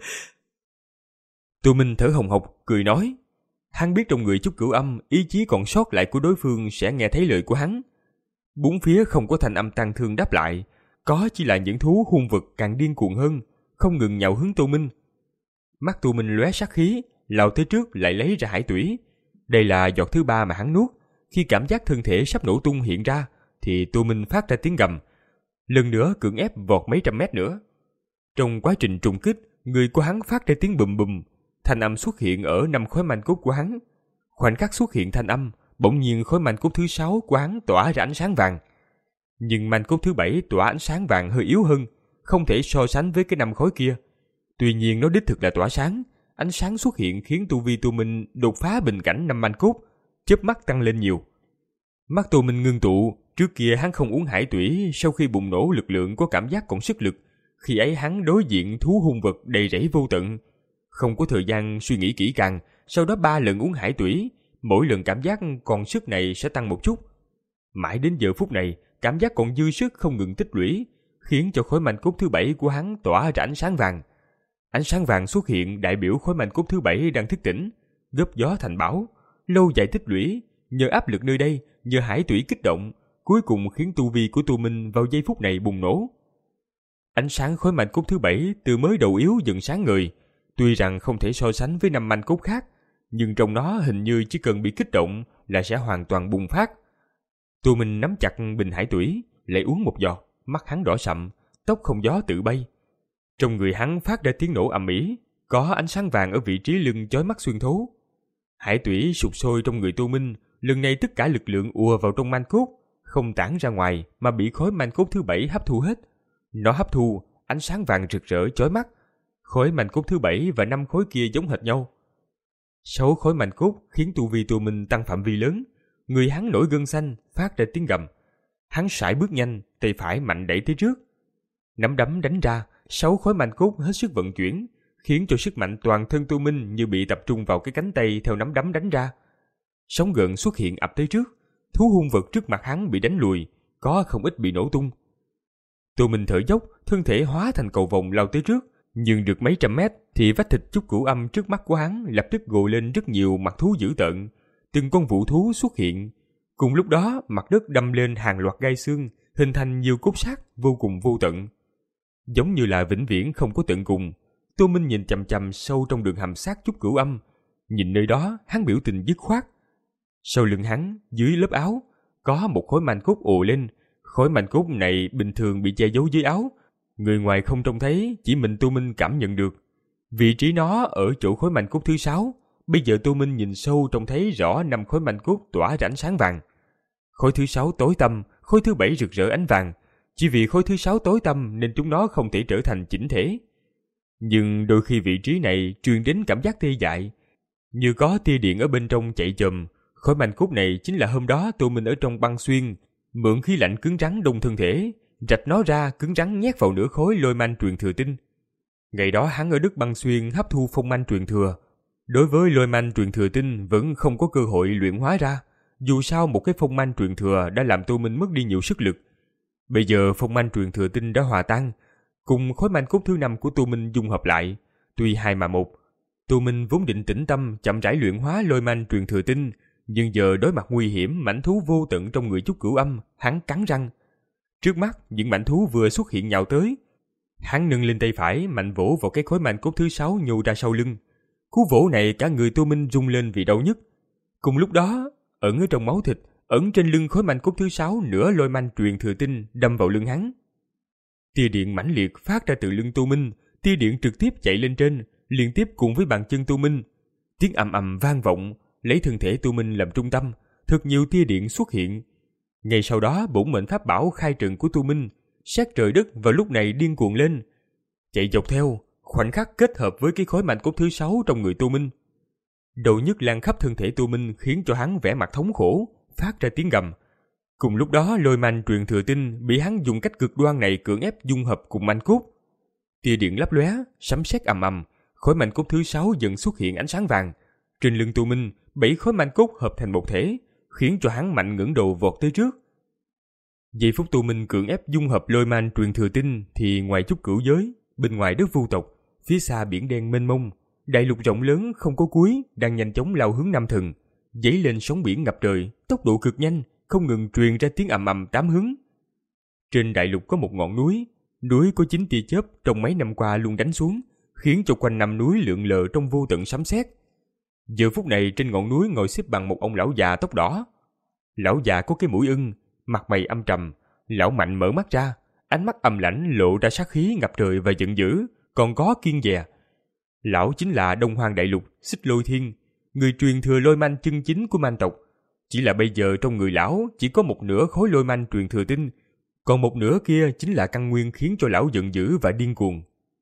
Tô Minh thở hồng hộc cười nói. Hắn biết trong người chút cửu âm, ý chí còn sót lại của đối phương sẽ nghe thấy lời của hắn. Bốn phía không có thanh âm tăng thương đáp lại, có chỉ là những thú hung vật càng điên cuồng hơn, không ngừng nhào hướng Tô Minh. Mắt Tô Minh lóe sát khí, lao tới trước lại lấy ra hải tủy. Đây là giọt thứ ba mà hắn nuốt. Khi cảm giác thân thể sắp nổ tung hiện ra, thì Tô Minh phát ra tiếng gầm, lần nữa cưỡng ép vọt mấy trăm mét nữa. Trong quá trình trùng kích, người của hắn phát ra tiếng bùm bùm, thanh âm xuất hiện ở năm khối manh cốt của hắn. Khoảnh khắc xuất hiện thanh âm, bỗng nhiên khối manh cốt thứ sáu của hắn tỏa ra ánh sáng vàng. Nhưng manh cốt thứ bảy tỏa ánh sáng vàng hơi yếu hơn, không thể so sánh với cái năm khối kia. Tuy nhiên nó đích thực là tỏa sáng, ánh sáng xuất hiện khiến tu vi Tô Minh đột phá bình cảnh năm manh cốt, chớp mắt tăng lên nhiều. Mắt Tô Minh ngưng tụ, Trước kia hắn không uống hải tủy, sau khi bùng nổ lực lượng có cảm giác còn sức lực. Khi ấy hắn đối diện thú hung vật đầy rẫy vô tận. Không có thời gian suy nghĩ kỹ càng, sau đó ba lần uống hải tủy, mỗi lần cảm giác còn sức này sẽ tăng một chút. Mãi đến giờ phút này, cảm giác còn dư sức không ngừng tích lũy, khiến cho khối manh cốt thứ bảy của hắn tỏa ra ánh sáng vàng. Ánh sáng vàng xuất hiện đại biểu khối manh cốt thứ bảy đang thức tỉnh, góp gió thành bão, lâu dài tích lũy, nhờ áp lực nơi đây, nhờ hải tủy kích động, cuối cùng khiến tu vi của Tô Minh vào giây phút này bùng nổ. Ánh sáng khối manh cốt thứ bảy từ mới đầu yếu dần sáng ngời, tuy rằng không thể so sánh với năm manh cốt khác, nhưng trong nó hình như chỉ cần bị kích động là sẽ hoàn toàn bùng phát. Tô Minh nắm chặt bình hải tủy, lại uống một giọt, mắt hắn đỏ sậm, tóc không gió tự bay. Trong người hắn phát ra tiếng nổ ầm ĩ, có ánh sáng vàng ở vị trí lưng chói mắt xuyên thấu. Hải tủy sụp sôi trong người Tô Minh, lần này tất cả lực lượng ùa vào trong manh cốt, không tản ra ngoài mà bị khối manh cốt thứ bảy hấp thu hết. Nó hấp thu ánh sáng vàng rực rỡ chói mắt. Khối manh cốt thứ bảy và năm khối kia giống hệt nhau. Sáu khối manh cốt khiến tu vi Tô Minh tăng phạm vi lớn, người hắn nổi gân xanh, phát ra tiếng gầm. Hắn sải bước nhanh, tay phải mạnh đẩy tới trước. Nắm đấm đánh ra, sáu khối manh cốt hết sức vận chuyển, khiến cho sức mạnh toàn thân Tô Minh như bị tập trung vào cái cánh tay theo nắm đấm đánh ra. Sóng gợn xuất hiện ập tới trước, thú hung vật trước mặt hắn bị đánh lùi, có không ít bị nổ tung. Tô Minh thở dốc, thân thể hóa thành cầu vồng lao tới trước, nhưng được mấy trăm mét thì vách thịt trúc cửu âm trước mắt của hắn lập tức gồ lên rất nhiều mặt thú dữ tợn, từng con vũ thú xuất hiện. Cùng lúc đó, mặt đất đâm lên hàng loạt gai xương, hình thành nhiều cốt xác vô cùng vô tận. Giống như là vĩnh viễn không có tận cùng. Tô Minh nhìn chằm chằm sâu trong đường hầm xác trúc cửu âm, nhìn nơi đó hắn biểu tình dứt khoát. Sau lưng hắn, dưới lớp áo, có một khối manh cốt ồ lên. Khối manh cốt này bình thường bị che giấu dưới áo, người ngoài không trông thấy, chỉ mình Tô Minh cảm nhận được. Vị trí nó ở chỗ khối manh cốt thứ sáu. Bây giờ Tô Minh nhìn sâu trông thấy rõ năm khối manh cốt tỏa ra ánh sáng vàng. Khối thứ sáu tối tăm, khối thứ bảy rực rỡ ánh vàng. Chỉ vì khối thứ sáu tối tăm nên chúng nó không thể trở thành chỉnh thể. Nhưng đôi khi vị trí này truyền đến cảm giác tê dại, như có tia điện ở bên trong chạy chồm. Khối manh cốt này chính là hôm đó Tô Minh ở trong băng xuyên, mượn khí lạnh cứng rắn đông thân thể, rạch nó ra cứng rắn nhét vào nửa khối lôi manh truyền thừa tinh. Ngày đó hắn ở đất băng xuyên hấp thu phong manh truyền thừa. Đối với lôi manh truyền thừa tinh vẫn không có cơ hội luyện hóa ra, dù sao một cái phong manh truyền thừa đã làm Tô Minh mất đi nhiều sức lực. Bây giờ phong manh truyền thừa tinh đã hòa tan, cùng khối manh cốt thứ năm của Tô Minh dung hợp lại, tuy hai mà một. Tô Minh vốn định tĩnh tâm chậm rãi luyện hóa lôi manh truyền thừa tinh, nhưng giờ đối mặt nguy hiểm mãnh thú vô tận trong người trúc cửu âm, hắn cắn răng. Trước mắt những mãnh thú vừa xuất hiện nhào tới, hắn nâng lên tay phải mạnh vỗ vào cái khối manh cốt thứ sáu nhô ra sau lưng. Cú vỗ này cả người Tô Minh rung lên vì đau nhức. Cùng lúc đó, ẩn ở trong máu thịt, ẩn trên lưng khối manh cốt thứ sáu nửa lôi manh truyền thừa tinh đâm vào lưng hắn. Tia điện mãnh liệt phát ra từ lưng Tô Minh, tia điện trực tiếp chạy lên trên, liên tiếp cùng với bàn chân Tô Minh. Tiếng ầm ầm vang vọng, lấy thân thể Tô Minh làm trung tâm, thật nhiều tia điện xuất hiện. Ngay sau đó, bổn mệnh pháp bảo khai trần của Tô Minh, sát trời đất vào lúc này điên cuồng lên, chạy dọc theo, khoảnh khắc kết hợp với cái khối manh cốt thứ sáu trong người Tô Minh. Đầu nhức lan khắp thân thể Tô Minh khiến cho hắn vẻ mặt thống khổ, phát ra tiếng gầm. Cùng lúc đó, lôi manh truyền thừa tinh bị hắn dùng cách cực đoan này cưỡng ép dung hợp cùng manh cốt. Tia điện lấp lóe, sấm sét ầm ầm, khối manh cốt thứ sáu dần xuất hiện ánh sáng vàng. Trên lưng Tô Minh, bảy khối manh cốt hợp thành một thể, khiến cho hắn mạnh ngẩng đầu vọt tới trước. Giây phút Tô Minh cưỡng ép dung hợp lôi manh truyền thừa tinh thì ngoài trúc cửu giới, bên ngoài đất vu tộc, phía xa biển đen mênh mông, đại lục rộng lớn không có cuối đang nhanh chóng lao hướng Nam Thần, dấy lên sóng biển ngập trời, tốc độ cực nhanh, không ngừng truyền ra tiếng ầm ầm tám hướng. Trên đại lục có một ngọn núi, núi có chín tia chớp trong mấy năm qua luôn đánh xuống, khiến cho quanh năm núi lượn lờ trong vô tận sấm sét. Giờ phút này trên ngọn núi ngồi xếp bằng một ông lão già tóc đỏ. Lão già có cái mũi ưng, mặt mày âm trầm, lão mạnh mở mắt ra, ánh mắt âm lãnh lộ ra sát khí ngập trời và giận dữ, còn có kiên dè. Lão chính là Đông Hoang đại lục Xích Lôi Thiên, người truyền thừa lôi manh chân chính của manh tộc. Chỉ là bây giờ trong người lão chỉ có một nửa khối lôi manh truyền thừa tinh, còn một nửa kia chính là căn nguyên khiến cho lão giận dữ và điên cuồng.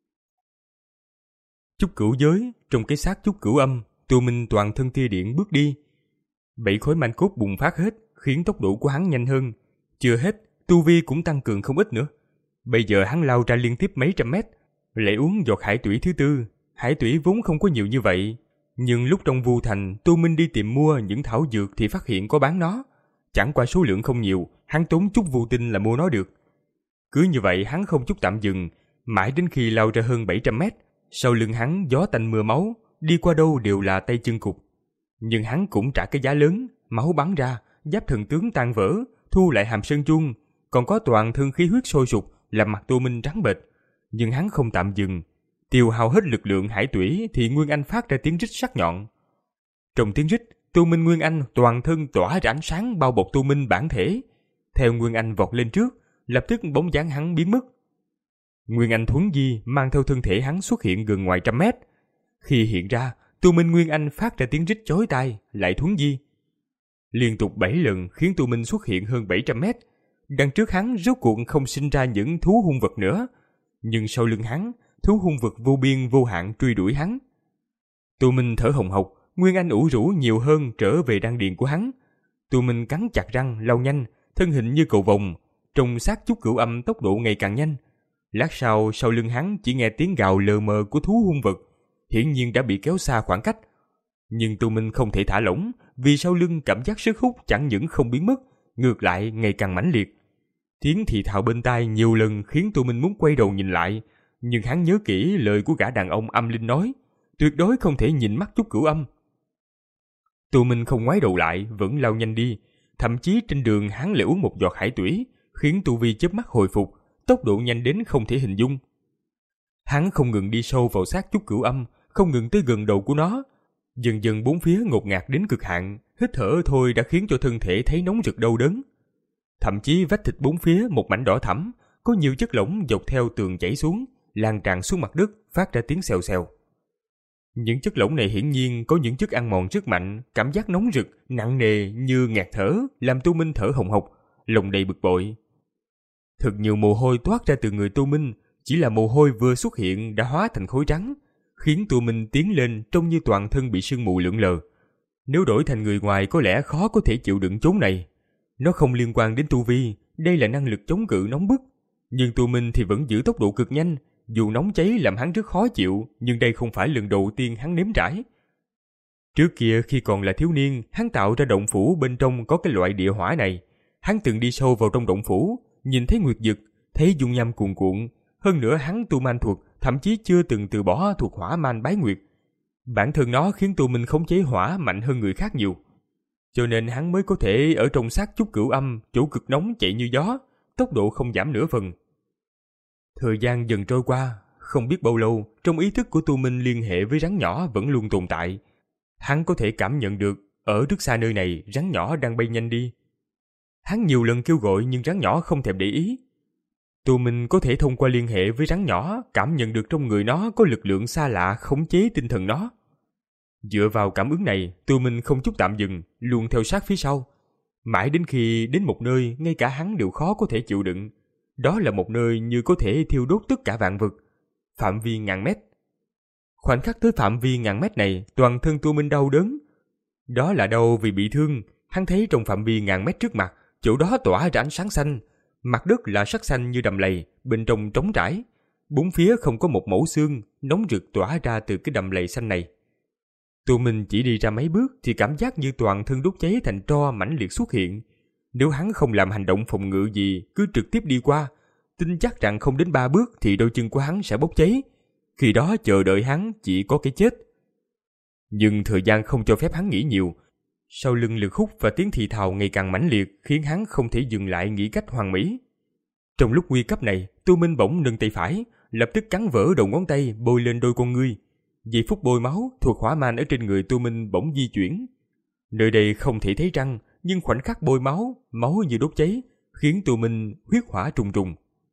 Trúc cửu giới, trong cái xác trúc cửu âm, Tô Minh toàn thân tia điện bước đi. Bảy khối manh cốt bùng phát hết, khiến tốc độ của hắn nhanh hơn. Chưa hết, tu vi cũng tăng cường không ít nữa. Bây giờ hắn lao ra liên tiếp mấy trăm mét, lại uống giọt hải tủy thứ tư. Hải tủy vốn không có nhiều như vậy, nhưng lúc trong Vu Thành, Tô Minh đi tìm mua những thảo dược thì phát hiện có bán nó. Chẳng qua số lượng không nhiều, hắn tốn chút vu tinh là mua nó được. Cứ như vậy hắn không chút tạm dừng, mãi đến khi lao ra hơn bảy trăm mét, sau lưng hắn gió tanh mưa máu, đi qua đâu đều là tay chân cụt. Nhưng hắn cũng trả cái giá lớn, máu bắn ra, giáp thần tướng tan vỡ, thu lại hàm sơn chuông, còn có toàn thân khí huyết sôi sục, làm mặt Tô Minh trắng bệch. Nhưng hắn không tạm dừng, tiêu hao hết lực lượng hải tủy thì Nguyên Anh phát ra tiếng rít sắc nhọn. Trong tiếng rít, Tô Minh Nguyên Anh toàn thân tỏa ra ánh sáng bao bọc Tô Minh bản thể. Theo Nguyên Anh vọt lên trước, lập tức bóng dáng hắn biến mất. Nguyên Anh thuấn di mang theo thân thể hắn xuất hiện gần ngoài trăm mét. Khi hiện ra, Tô Minh Nguyên Anh phát ra tiếng rít chói tai, lại thuấn di. Liên tục bảy lần khiến Tô Minh xuất hiện hơn bảy trăm mét. Đằng trước hắn rốt cuộc không sinh ra những thú hung vật nữa, nhưng sau lưng hắn, thú hung vật vô biên vô hạn truy đuổi hắn. Tô Minh thở hồng hộc, Nguyên Anh ủ rũ nhiều hơn trở về đan điền của hắn. Tô Minh cắn chặt răng, lao nhanh, thân hình như cầu vồng, trong sát chút cửu âm tốc độ ngày càng nhanh. Lát sau, sau lưng hắn chỉ nghe tiếng gào lờ mờ của thú hung vật, hiển nhiên đã bị kéo xa khoảng cách. Nhưng Tô Minh không thể thả lỏng, vì sau lưng cảm giác sức hút chẳng những không biến mất, ngược lại ngày càng mãnh liệt. Tiếng thì thào bên tai nhiều lần khiến Tô Minh muốn quay đầu nhìn lại, nhưng hắn nhớ kỹ lời của gã đàn ông âm linh nói, tuyệt đối không thể nhìn mắt chút cửu âm. Tô Minh không ngoái đầu lại, vẫn lao nhanh đi, thậm chí trên đường hắn lại uống một giọt hải tủy, khiến tu vi chớp mắt hồi phục, tốc độ nhanh đến không thể hình dung. Hắn không ngừng đi sâu vào xác chút cửu âm, không ngừng tới gần đầu của nó. Dần dần bốn phía ngột ngạt đến cực hạn, hít thở thôi đã khiến cho thân thể thấy nóng rực đau đớn. Thậm chí vách thịt bốn phía một mảnh đỏ thẫm, có nhiều chất lỏng dọc theo tường chảy xuống, lan tràn xuống mặt đất, phát ra tiếng xèo xèo. Những chất lỏng này hiển nhiên có những chất ăn mòn rất mạnh, cảm giác nóng rực, nặng nề như ngạt thở, làm Tô Minh thở hồng hộc, lòng đầy bực bội. Thật nhiều mồ hôi toát ra từ người Tô Minh, chỉ là mồ hôi vừa xuất hiện đã hóa thành khối trắng, khiến Tô Minh tiến lên trông như toàn thân bị sương mù lượn lờ. Nếu đổi thành người ngoài có lẽ khó có thể chịu đựng chốn này. Nó không liên quan đến tu vi, đây là năng lực chống cự nóng bức. Nhưng Tô Minh thì vẫn giữ tốc độ cực nhanh, dù nóng cháy làm hắn rất khó chịu, nhưng đây không phải lần đầu tiên hắn nếm trải. Trước kia khi còn là thiếu niên, hắn tạo ra động phủ bên trong có cái loại địa hỏa này. Hắn từng đi sâu vào trong động phủ, nhìn thấy nguyệt dực, thấy dung nham cuồn cuộn. Hơn nữa hắn tu man thuật, thậm chí chưa từng từ bỏ thuật hỏa man bái nguyệt. Bản thân nó khiến Tô Minh khống chế hỏa mạnh hơn người khác nhiều. Cho nên hắn mới có thể ở trong xác chút cửu âm, chỗ cực nóng chạy như gió, tốc độ không giảm nửa phần. Thời gian dần trôi qua, không biết bao lâu, trong ý thức của Tô Minh liên hệ với rắn nhỏ vẫn luôn tồn tại. Hắn có thể cảm nhận được, ở rất xa nơi này, rắn nhỏ đang bay nhanh đi. Hắn nhiều lần kêu gọi nhưng rắn nhỏ không thèm để ý. Tô Minh có thể thông qua liên hệ với rắn nhỏ, cảm nhận được trong người nó có lực lượng xa lạ khống chế tinh thần nó. Dựa vào cảm ứng này, Tô Minh không chút tạm dừng, luôn theo sát phía sau. Mãi đến khi đến một nơi ngay cả hắn đều khó có thể chịu đựng. Đó là một nơi như có thể thiêu đốt tất cả vạn vật. Phạm vi ngàn mét. Khoảnh khắc tới phạm vi ngàn mét này, toàn thân Tô Minh đau đớn. Đó là đau vì bị thương. Hắn thấy trong phạm vi ngàn mét trước mặt, chỗ đó tỏa ra ánh sáng xanh. Mặt đất là sắc xanh như đầm lầy, bên trong trống trải. Bốn phía không có một mẩu xương, nóng rực tỏa ra từ cái đầm lầy xanh này. Tô Minh chỉ đi ra mấy bước thì cảm giác như toàn thân đốt cháy thành tro mãnh liệt xuất hiện. Nếu hắn không làm hành động phòng ngự gì, cứ trực tiếp đi qua, tin chắc rằng không đến ba bước thì đôi chân của hắn sẽ bốc cháy. Khi đó chờ đợi hắn chỉ có cái chết. Nhưng thời gian không cho phép hắn nghĩ nhiều. Sau lưng lực hút và tiếng thì thào ngày càng mãnh liệt khiến hắn không thể dừng lại nghĩ cách hoàn mỹ. Trong lúc nguy cấp này, Tô Minh bỗng nâng tay phải, lập tức cắn vỡ đầu ngón tay bôi lên đôi con ngươi. Giây phút bôi máu, thuộc hỏa man ở trên người Tô Minh bỗng di chuyển. Nơi đây không thể thấy răng, nhưng khoảnh khắc bôi máu, máu như đốt cháy, khiến Tô Minh huyết hỏa trùng trùng.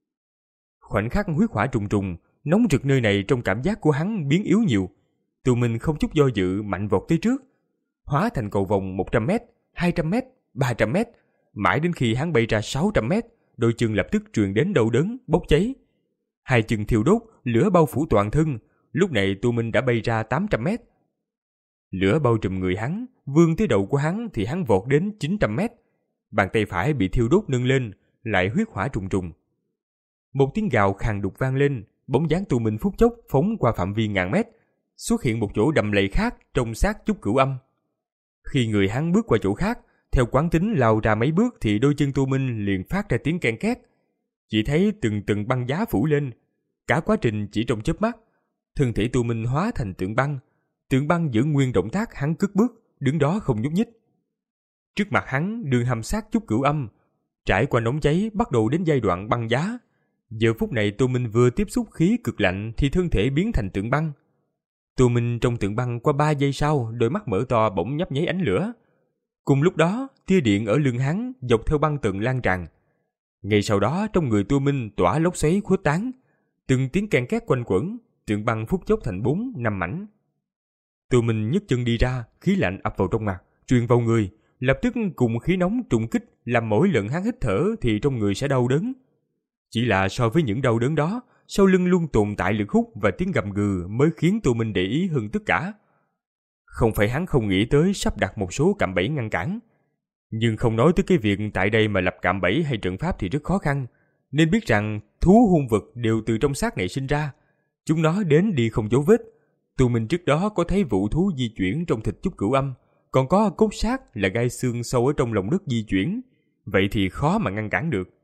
Khoảnh khắc huyết hỏa trùng trùng, nóng rực nơi này trong cảm giác của hắn biến yếu nhiều. Tô Minh không chút do dự mạnh vọt tới trước, hóa thành cầu vòng một trăm mét, hai trăm mét, ba trăm mét, mãi đến khi hắn bay ra sáu trăm mét, đôi chân lập tức truyền đến đau đớn, bốc cháy. Hai chân thiêu đốt, lửa bao phủ toàn thân. Lúc này Tô Minh đã bay ra tám trăm mét. Lửa bao trùm người hắn, vươn tới đầu của hắn thì hắn vọt đến chín trăm mét. bàn tay phải bị thiêu đốt nâng lên, lại huyết hỏa trùng trùng. Một tiếng gào khàn đục vang lên, bóng dáng Tô Minh phút chốc phóng qua phạm vi ngàn mét, xuất hiện một chỗ đầm lầy khác trong xác Chúc Cửu Âm. Khi người hắn bước qua chỗ khác, theo quán tính lao ra mấy bước thì đôi chân Tô Minh liền phát ra tiếng ken két. Chỉ thấy từng từng băng giá phủ lên, cả quá trình chỉ trong chớp mắt, thân thể Tô Minh hóa thành tượng băng. Tượng băng giữ nguyên động tác hắn cất bước, đứng đó không nhúc nhích. Trước mặt hắn đường hầm xác Chúc Cửu Âm, trải qua nóng cháy bắt đầu đến giai đoạn băng giá. Giờ phút này Tô Minh vừa tiếp xúc khí cực lạnh thì thân thể biến thành tượng băng. Tô Minh trong tượng băng qua ba giây sau, đôi mắt mở to bỗng nhấp nháy ánh lửa. Cùng lúc đó, tia điện ở lưng hắn dọc theo băng tường lan tràn. Ngay sau đó trong người Tô Minh tỏa lốc xoáy khuếch tán, từng tiếng ken két quanh quẩn, tượng băng phút chốc thành bốn, năm mảnh. Tô Minh nhấc chân đi ra, khí lạnh ập vào trong mặt, truyền vào người, lập tức cùng khí nóng trùng kích làm mỗi lần hắn hít thở thì trong người sẽ đau đớn. Chỉ là so với những đau đớn đó, sau lưng luôn tồn tại lực hút và tiếng gầm gừ mới khiến Tô Minh để ý hơn tất cả. Không phải hắn không nghĩ tới sắp đặt một số cạm bẫy ngăn cản, nhưng không nói tới cái việc tại đây mà lập cạm bẫy hay trận pháp thì rất khó khăn, nên biết rằng thú hung vật đều từ trong xác này sinh ra, chúng nó đến đi không dấu vết. Tô Minh trước đó có thấy vụ thú di chuyển trong thịt Chúc Cửu Âm, còn có cốt xác là gai xương sâu ở trong lòng đất di chuyển, vậy thì khó mà ngăn cản được.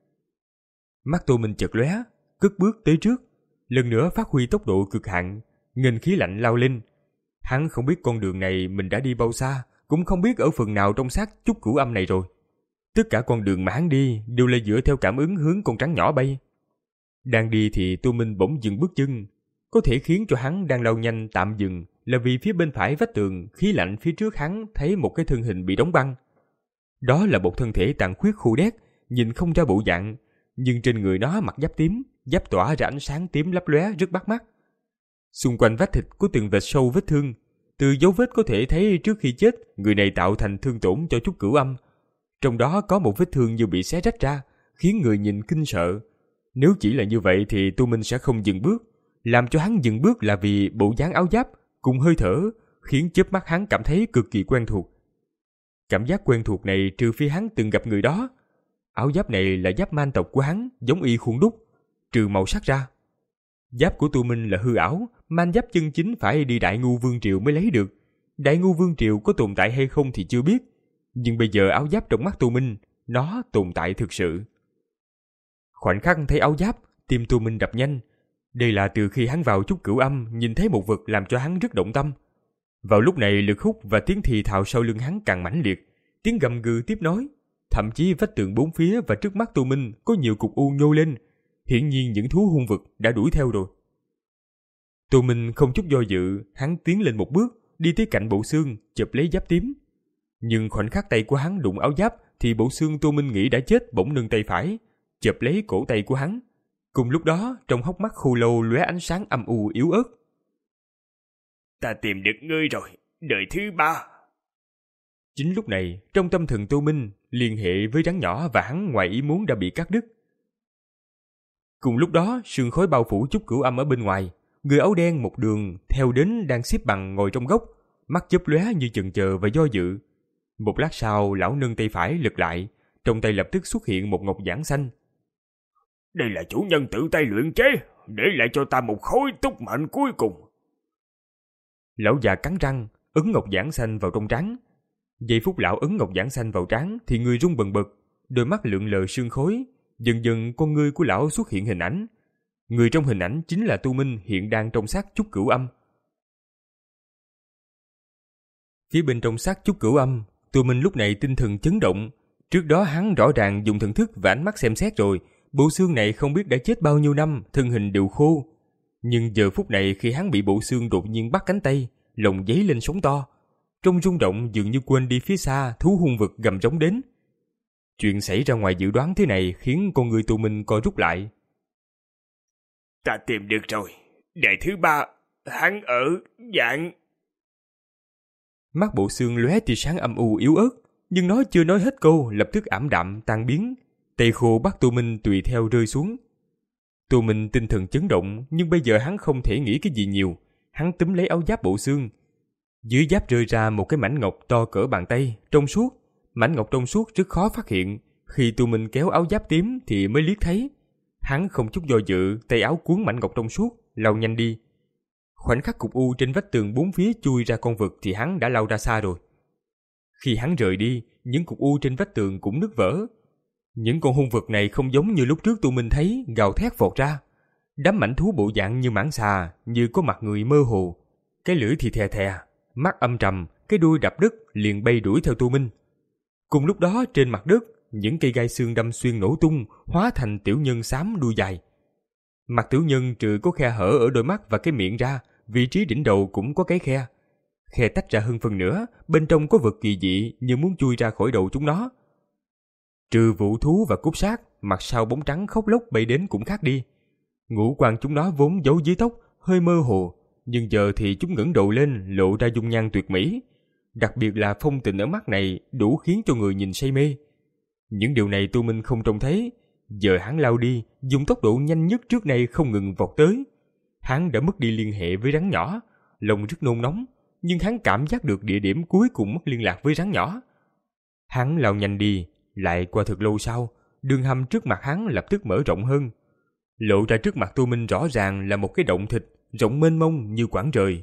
Mắt Tô Minh chợt lóe, cất bước tới trước, lần nữa phát huy tốc độ cực hạn, nghênh khí lạnh lao lên. Hắn không biết con đường này mình đã đi bao xa, cũng không biết ở phần nào trong xác Chúc Cửu Âm này rồi. Tất cả con đường mà hắn đi đều là dựa theo cảm ứng hướng con trắng nhỏ bay. Đang đi thì Tô Minh bỗng dừng bước chân. Có thể khiến cho hắn đang lao nhanh tạm dừng là vì phía bên phải vách tường, khí lạnh phía trước hắn thấy một cái thân hình bị đóng băng. Đó là một thân thể tàn khuyết khô đét, nhìn không ra bộ dạng, nhưng trên người nó mặc giáp tím, giáp tỏa ra ánh sáng tím lấp lóe rất bắt mắt. Xung quanh vách thịt có từng vệt sâu vết thương, từ dấu vết có thể thấy trước khi chết người này tạo thành thương tổn cho Chúc Cửu Âm. Trong đó có một vết thương như bị xé rách ra, khiến người nhìn kinh sợ. Nếu chỉ là như vậy thì Tô Minh sẽ không dừng bước. Làm cho hắn dừng bước là vì bộ dáng áo giáp cùng hơi thở khiến chớp mắt hắn cảm thấy cực kỳ quen thuộc. Cảm giác quen thuộc này trừ phi hắn từng gặp người đó. Áo giáp này là giáp man tộc của hắn, giống y khuôn đúc, trừ màu sắc ra. Giáp của Tô Minh là hư ảo, man giáp chân chính phải đi Đại Ngu Vương Triều mới lấy được. Đại Ngu Vương Triều có tồn tại hay không thì chưa biết, nhưng bây giờ áo giáp trong mắt Tô Minh, nó tồn tại thực sự. Khoảnh khắc thấy áo giáp, tim Tô Minh đập nhanh. Đây là từ khi hắn vào Chúc Cửu Âm nhìn thấy một vật làm cho hắn rất động tâm. Vào lúc này lực hút và tiếng thì thào sau lưng hắn càng mãnh liệt, tiếng gầm gừ tiếp nối. Thậm chí vách tường bốn phía và trước mắt Tô Minh có nhiều cục u nhô lên, hiển nhiên những thú hung vật đã đuổi theo rồi. Tô Minh không chút do dự, hắn tiến lên một bước, đi tới cạnh bộ xương, chụp lấy giáp tím. Nhưng khoảnh khắc tay của hắn đụng áo giáp thì bộ xương Tô Minh nghĩ đã chết bỗng nâng tay phải, chụp lấy cổ tay của hắn. Cùng lúc đó, trong hốc mắt khô lâu lóe ánh sáng âm u yếu ớt. Ta tìm được ngươi rồi, đời thứ ba. Chính lúc này, trong tâm thần Tô Minh liên hệ với rắn nhỏ và hắn ngoài ý muốn đã bị cắt đứt. Cùng lúc đó, sương khói bao phủ Chúc Cửu Âm ở bên ngoài, người áo đen một đường theo đến đang xếp bằng ngồi trong góc, mắt chớp lóe như chần chờ và do dự. Một lát sau, lão nâng tay phải lật lại, trong tay lập tức xuất hiện một ngọc giản xanh. Đây là chủ nhân tự tay luyện chế, để lại cho ta một khối túc mệnh cuối cùng. Lão già cắn răng, ấn ngọc giản xanh vào trong trán. Giây phút lão ấn ngọc giản xanh vào trán thì người rung bần bật, đôi mắt lượn lờ sương khói. Dần dần con ngươi của lão xuất hiện hình ảnh. Người trong hình ảnh chính là Tô Minh hiện đang trong xác Chúc Cửu Âm. Phía bên trong xác Chúc Cửu Âm, Tô Minh lúc này tinh thần chấn động. Trước đó hắn rõ ràng dùng thần thức và ánh mắt xem xét rồi, bộ xương này không biết đã chết bao nhiêu năm, thân hình đều khô. Nhưng giờ phút này khi hắn bị bộ xương đột nhiên bắt cánh tay, lòng dấy lên sóng to. Trong rung động dường như quên đi phía xa thú hung vật gầm rống đến. Chuyện xảy ra ngoài dự đoán thế này khiến con người Tô Minh co rút lại. Ta tìm được rồi, đệ thứ ba, hắn ở dạng. Mắt bộ xương lóe tia sáng âm u yếu ớt, nhưng nó chưa nói hết câu lập tức ảm đạm tan biến. Tay khô bắt Tô Minh tùy theo rơi xuống. Tô Minh tinh thần chấn động, nhưng bây giờ hắn không thể nghĩ cái gì nhiều. Hắn túm lấy áo giáp bộ xương. Dưới giáp rơi ra một cái mảnh ngọc to cỡ bàn tay, trong suốt, Mảnh ngọc trong suốt rất khó phát hiện. Khi Tu Minh kéo áo giáp tím thì mới liếc thấy. Hắn không chút do dự, tay áo cuốn mảnh ngọc trong suốt, lao nhanh đi. Khoảnh khắc cục u trên vách tường bốn phía chui ra con vực thì hắn đã lao ra xa rồi. Khi hắn rời đi, những cục u trên vách tường cũng nứt vỡ. Những con hung vật này không giống như lúc trước Tu Minh thấy, gào thét vọt ra. Đám mảnh thú bộ dạng như mãng xà, như có mặt người mơ hồ. Cái lưỡi thì thè thè, mắt âm trầm, cái đuôi đập đất liền bay đuổi theo Tu Minh. Cùng lúc đó trên mặt đất, những cây gai xương đâm xuyên nổ tung, hóa thành tiểu nhân xám đuôi dài. Mặt tiểu nhân trừ có khe hở ở đôi mắt và cái miệng ra, vị trí đỉnh đầu cũng có cái khe. Khe tách ra hơn phần nữa, bên trong có vật kỳ dị như muốn chui ra khỏi đầu chúng nó. Trừ vũ thú và cút sát, mặt sau bóng trắng khóc lóc bay đến cũng khác đi. Ngũ quan chúng nó vốn giấu dưới tóc, hơi mơ hồ, nhưng giờ thì chúng ngẩng đầu lên lộ ra dung nhan tuyệt mỹ. Đặc biệt là phong tình ở mắt này đủ khiến cho người nhìn say mê. Những điều này Tu Minh không trông thấy. Giờ hắn lao đi, dùng tốc độ nhanh nhất trước nay không ngừng vọt tới. Hắn đã mất đi liên hệ với rắn nhỏ, lòng rất nôn nóng, nhưng hắn cảm giác được địa điểm cuối cùng mất liên lạc với rắn nhỏ. Hắn lao nhanh đi, lại qua thật lâu sau, đường hầm trước mặt hắn lập tức mở rộng hơn. Lộ ra trước mặt Tu Minh rõ ràng là một cái động thịt, rộng mênh mông như quãng trời.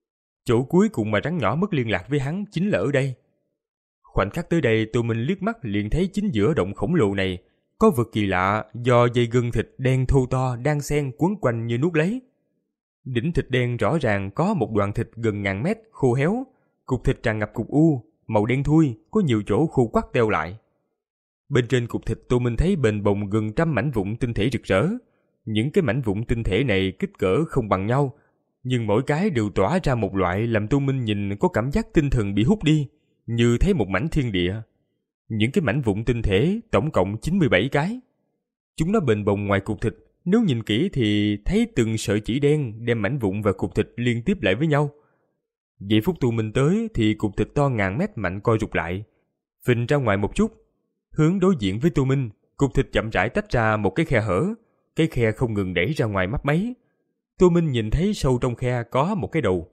Chỗ cuối cùng mà rắn nhỏ mất liên lạc với hắn chính là ở đây. Khoảnh khắc tới đây, Tu Minh liếc mắt liền thấy chính giữa động khổng lồ này có vật kỳ lạ do dây gân thịt đen thô to đan xen quấn quanh như nuốt lấy. Đỉnh thịt đen rõ ràng có một đoạn thịt gần ngàn mét khô héo, cục thịt tràn ngập cục u, màu đen thui, có nhiều chỗ khô quắt teo lại. Bên trên cục thịt Tu Minh thấy bềnh bồng gần trăm mảnh vụn tinh thể rực rỡ. Những cái mảnh vụn tinh thể này kích cỡ không bằng nhau, nhưng mỗi cái đều tỏa ra một loại làm Tu Minh nhìn có cảm giác tinh thần bị hút đi, như thấy một mảnh thiên địa. Những cái mảnh vụn tinh thể tổng cộng chín mươi bảy cái. Chúng nó bềnh bồng ngoài cục thịt, nếu nhìn kỹ thì thấy từng sợi chỉ đen đem mảnh vụn và cục thịt liên tiếp lại với nhau. Giây phút Tu Minh tới thì cục thịt to ngàn mét mạnh co rụt lại, phình ra ngoài một chút. Hướng đối diện với Tu Minh, cục thịt chậm rãi tách ra một cái khe hở, cái khe không ngừng đẩy ra ngoài mấp máy. Tu Minh nhìn thấy sâu trong khe có một cái đầu.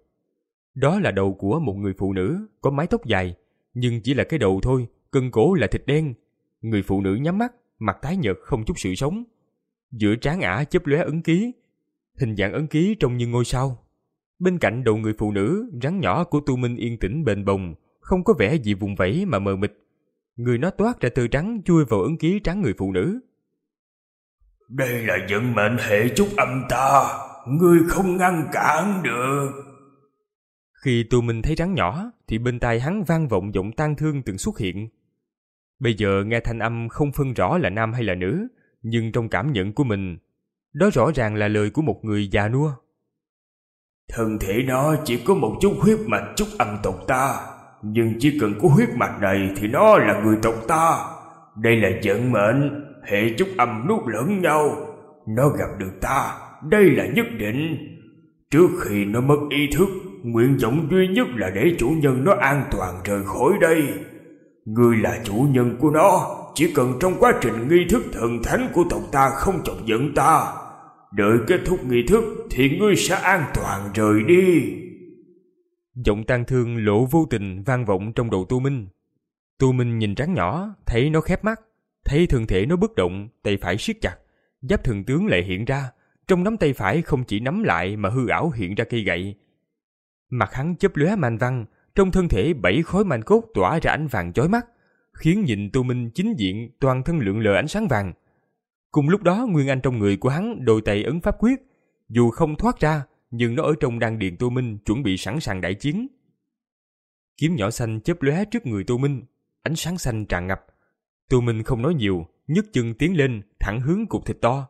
Đó là đầu của một người phụ nữ, có mái tóc dài, nhưng chỉ là cái đầu thôi, cần cổ là thịt đen. Người phụ nữ nhắm mắt, mặt tái nhợt không chút sự sống. Giữa trán ả chớp lóe ấn ký, hình dạng ấn ký trông như ngôi sao. Bên cạnh đầu người phụ nữ, rắn nhỏ của Tu Minh yên tĩnh bềnh bồng, không có vẻ gì vùng vẫy mà mờ mịt. Người nó toát ra tơ trắng chui vào ấn ký trán người phụ nữ. Đây là vận mệnh hệ trúc âm ta, ngươi không ngăn cản được. Khi Tu Minh thấy rắn nhỏ thì bên tai hắn vang vọng giọng tang thương từng xuất hiện. Bây giờ nghe thanh âm không phân rõ là nam hay là nữ, nhưng trong cảm nhận của mình, đó rõ ràng là lời của một người già nua. Thân thể nó chỉ có một chút huyết mạch trúc âm tộc ta, nhưng chỉ cần có huyết mạch này thì nó là người tộc ta. Đây là vận mệnh, hệ trúc âm nuốt lẫn nhau. Nó gặp được ta, đây là nhất định. Trước khi nó mất ý thức, nguyện vọng duy nhất là để chủ nhân nó an toàn rời khỏi đây. Ngươi là chủ nhân của nó, chỉ cần trong quá trình nghi thức thần thánh của tộc ta không chọc giận ta, đợi kết thúc nghi thức thì ngươi sẽ an toàn rời đi. Giọng tang thương lộ vô tình vang vọng trong đầu Tu Minh. Tu Minh nhìn rắn nhỏ, thấy nó khép mắt, thấy thân thể nó bất động, tay phải siết chặt, giáp thần tướng lại hiện ra. Trong nắm tay phải không chỉ nắm lại mà hư ảo hiện ra cây gậy. Mặt hắn chớp lóe màn văn, trong thân thể bảy khối màn cốt tỏa ra ánh vàng chói mắt, khiến nhìn Tu Minh chính diện toàn thân lượn lờ ánh sáng vàng. Cùng lúc đó nguyên anh trong người của hắn đôi tay ấn pháp quyết, dù không thoát ra nhưng nó ở trong đan điền Tu Minh chuẩn bị sẵn sàng đại chiến. Kiếm nhỏ xanh chớp lóe trước người Tu Minh, ánh sáng xanh tràn ngập. Tu Minh không nói nhiều, nhấc chân tiến lên thẳng hướng cục thịt to.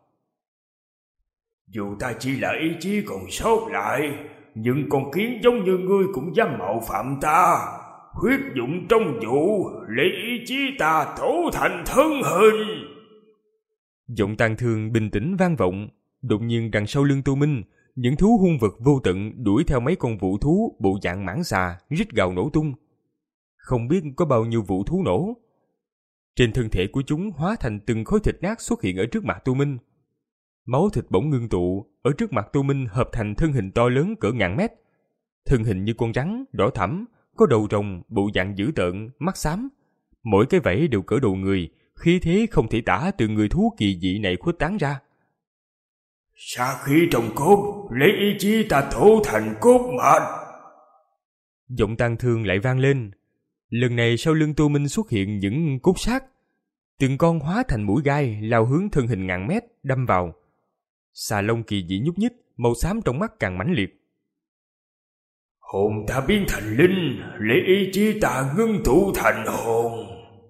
Dù ta chỉ là ý chí còn sót lại, nhưng con kiến giống như ngươi cũng dám mạo phạm ta. Huyết dụng trong vụ, lấy ý chí ta tổ thành thân hình. Giọng tang thương bình tĩnh vang vọng. Đột nhiên đằng sau lưng Tu Minh, những thú hung vật vô tận đuổi theo mấy con vũ thú bộ dạng mãng xà, rít gào nổ tung. Không biết có bao nhiêu vũ thú nổ. Trên thân thể của chúng hóa thành từng khối thịt nát xuất hiện ở trước mặt Tu Minh. Máu thịt bỗng ngưng tụ, ở trước mặt Tu Minh hợp thành thân hình to lớn cỡ ngàn mét. Thân hình như con rắn, đỏ thẫm, có đầu rồng, bộ dạng dữ tợn, mắt xám. Mỗi cái vẫy đều cỡ đầu người, khí thế không thể tả từ người thú kỳ dị này khuếch tán ra. Sát khí trong cốt, lấy ý chí ta thổ thành cốt mạch. Giọng tang thương lại vang lên. Lần này sau lưng Tô Minh xuất hiện những cốt sát. Từng con hóa thành mũi gai lao hướng thân hình ngàn mét đâm vào. Xà lông kỳ dị nhúc nhích, màu xám trong mắt càng mãnh liệt. Hồn ta biến thành linh, lấy ý chí ta ngưng tụ thành hồn.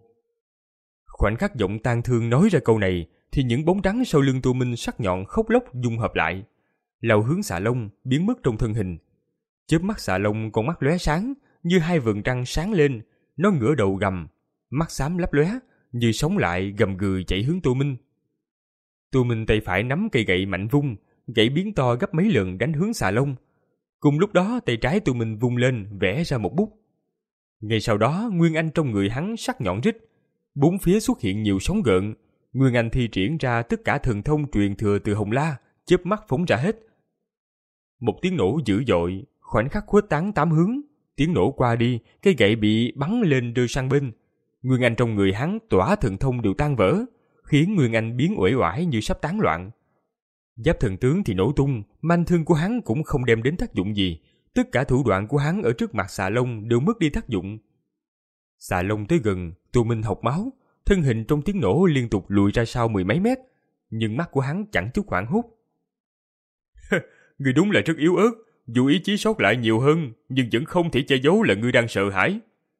Khoảnh khắc giọng tang thương nói ra câu này, thì những bóng trắng sau lưng Tô Minh sắc nhọn khốc lốc dung hợp lại, lao hướng xà lông, biến mất trong thân hình. Chớp mắt xà lông con mắt lóe sáng, như hai vầng trăng sáng lên, nó ngửa đầu gầm, mắt xám lấp lóe, như sống lại gầm gừ chạy hướng Tô Minh. Tô Minh tay phải nắm cây gậy mạnh vung, gậy biến to gấp mấy lần đánh hướng xà lông. Cùng lúc đó tay trái Tô Minh vung lên vẽ ra một bút. Ngay sau đó nguyên anh trong người hắn sắc nhọn rít, bốn phía xuất hiện nhiều sóng gợn. Nguyên anh thi triển ra tất cả thần thông truyền thừa từ Hồng La, chớp mắt phóng ra hết. Một tiếng nổ dữ dội, khoảnh khắc khuếch tán tám hướng. Tiếng nổ qua đi, cây gậy bị bắn lên rơi sang bên. Nguyên anh trong người hắn tỏa thần thông đều tan vỡ, khiến Nguyên anh biến uể oải như sắp tán loạn. Giáp thần tướng thì nổ tung, manh thương của hắn cũng không đem đến tác dụng gì. Tất cả thủ đoạn của hắn ở trước mặt xà lông đều mất đi tác dụng. Xà lông tới gần, Tô Minh học máu, thân hình trong tiếng nổ liên tục lùi ra sau mười mấy mét, nhưng mắt của hắn chẳng chút hoảng hốt. Ngươi đúng là rất yếu ớt, dù ý chí sót lại nhiều hơn, nhưng vẫn không thể che giấu là ngươi đang sợ hãi.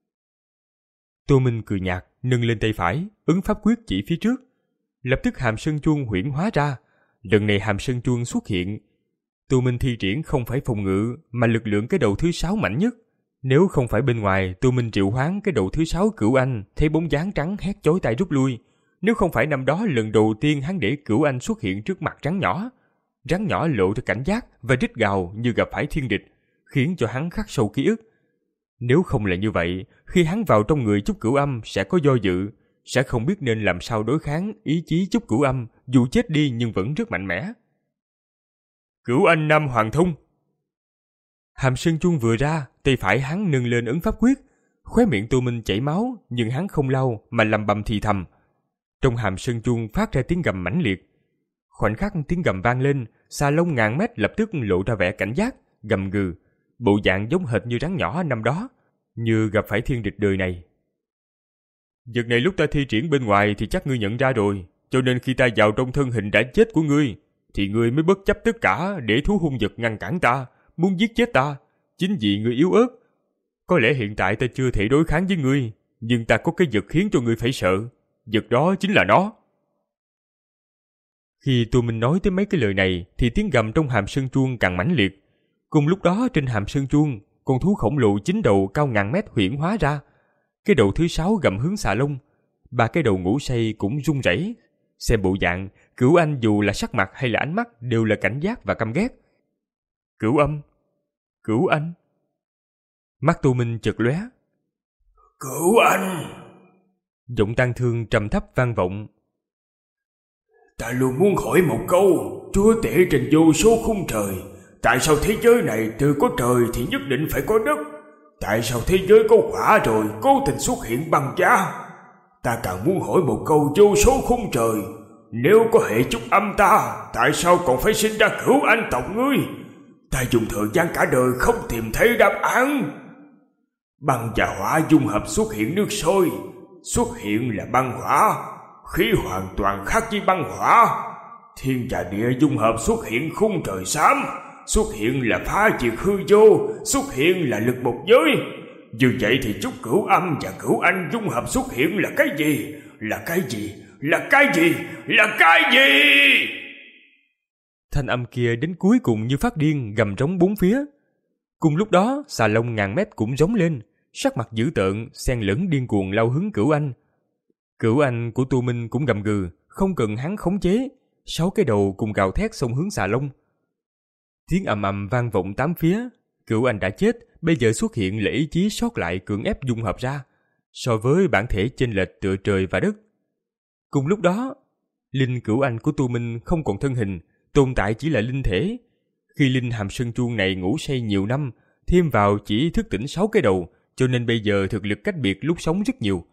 Tô Minh cười nhạt, nâng lên tay phải, ứng pháp quyết chỉ phía trước. Lập tức hàm sơn chuông huyễn hóa ra. Lần này hàm sơn chuông xuất hiện. Tô Minh thi triển không phải phòng ngự, mà lực lượng cái đầu thứ sáu mạnh nhất. Nếu không phải bên ngoài, Tô Minh triệu hoán cái đầu thứ sáu Cửu Anh, thấy bóng dáng trắng hét chói tai rút lui. Nếu không phải năm đó lần đầu tiên hắn để Cửu Anh xuất hiện trước mặt rắn nhỏ, rắn nhỏ lộ ra cảnh giác và rít gào như gặp phải thiên địch, khiến cho hắn khắc sâu ký ức. Nếu không là như vậy, khi hắn vào trong người Chúc Cửu Âm sẽ có do dự, sẽ không biết nên làm sao đối kháng ý chí Chúc Cửu Âm, dù chết đi nhưng vẫn rất mạnh mẽ. Cửu Anh Nam Hoàng Thông. Hàm sơn chuông vừa ra, tay phải hắn nâng lên ấn pháp quyết, khóe miệng Tô Minh chảy máu, nhưng hắn không lau mà lầm bầm thì thầm. Trong hàm sơn chuông phát ra tiếng gầm mãnh liệt. Khoảnh khắc tiếng gầm vang lên, xà lông ngàn mét lập tức lộ ra vẻ cảnh giác, gầm gừ, bộ dạng giống hệt như rắn nhỏ năm đó, như gặp phải thiên địch đời này. Vật này lúc ta thi triển bên ngoài thì chắc ngươi nhận ra rồi, cho nên khi ta vào trong thân hình đã chết của ngươi, thì ngươi mới bất chấp tất cả để thú hung vật ngăn cản ta, muốn giết chết ta, chính vì ngươi yếu ớt. Có lẽ hiện tại ta chưa thể đối kháng với ngươi, nhưng ta có cái vật khiến cho ngươi phải sợ, vật đó chính là nó. Khi Tô Minh nói tới mấy cái lời này, thì tiếng gầm trong hàm sơn chuông càng mãnh liệt. Cùng lúc đó trên hàm sơn chuông, con thú khổng lồ chín đầu cao ngàn mét huyễn hóa ra. Cái đầu thứ sáu gầm hướng xà lông, ba cái đầu ngủ say cũng run rẩy. Xem bộ dạng, Cửu Anh dù là sắc mặt hay là ánh mắt đều là cảnh giác và căm ghét. Cửu Âm, Cửu Anh. Mắt Tô Minh chợt lóe. Cửu Anh. Giọng tang thương trầm thấp vang vọng. Ta luôn muốn hỏi một câu, chúa tể trên vô số khung trời, tại sao thế giới này từ có trời thì nhất định phải có đất? Tại sao thế giới có quả rồi cố tình xuất hiện băng giá? Ta càng muốn hỏi một câu vô số khung trời, nếu có hệ Chúc Âm ta, tại sao còn phải sinh ra Cửu Anh tộc ngươi? Ta dùng thời gian cả đời không tìm thấy đáp án. Băng và hỏa dung hợp xuất hiện nước sôi, xuất hiện là băng hỏa, khí hoàn toàn khác với băng hỏa. Thiên và địa dung hợp xuất hiện khung trời xám, xuất hiện là phá diệt hư vô, xuất hiện là lực một giới. Như vậy thì Chúc Cửu Âm và Cửu Anh dung hợp xuất hiện là cái gì? Là cái gì? Là cái gì? Là cái gì? Thanh âm kia đến cuối cùng như phát điên gầm rống bốn phía. Cùng lúc đó, xà lông ngàn mét cũng rống lên, sắc mặt dữ tợn, xen lẫn điên cuồng lao hướng Cửu Anh. Cửu Anh của Tô Minh cũng gầm gừ, không cần hắn khống chế, sáu cái đầu cùng gào thét xông hướng xà lông. Tiếng ầm ầm vang vọng tám phía. Cửu Anh đã chết, bây giờ xuất hiện là ý chí sót lại cưỡng ép dung hợp ra, so với bản thể chênh lệch tựa trời và đất. Cùng lúc đó, linh Cửu Anh của Tô Minh không còn thân hình, tồn tại chỉ là linh thể. Khi linh hàm sơn chuông này ngủ say nhiều năm, thêm vào chỉ thức tỉnh sáu cái đầu, cho nên bây giờ thực lực cách biệt lúc sống rất nhiều.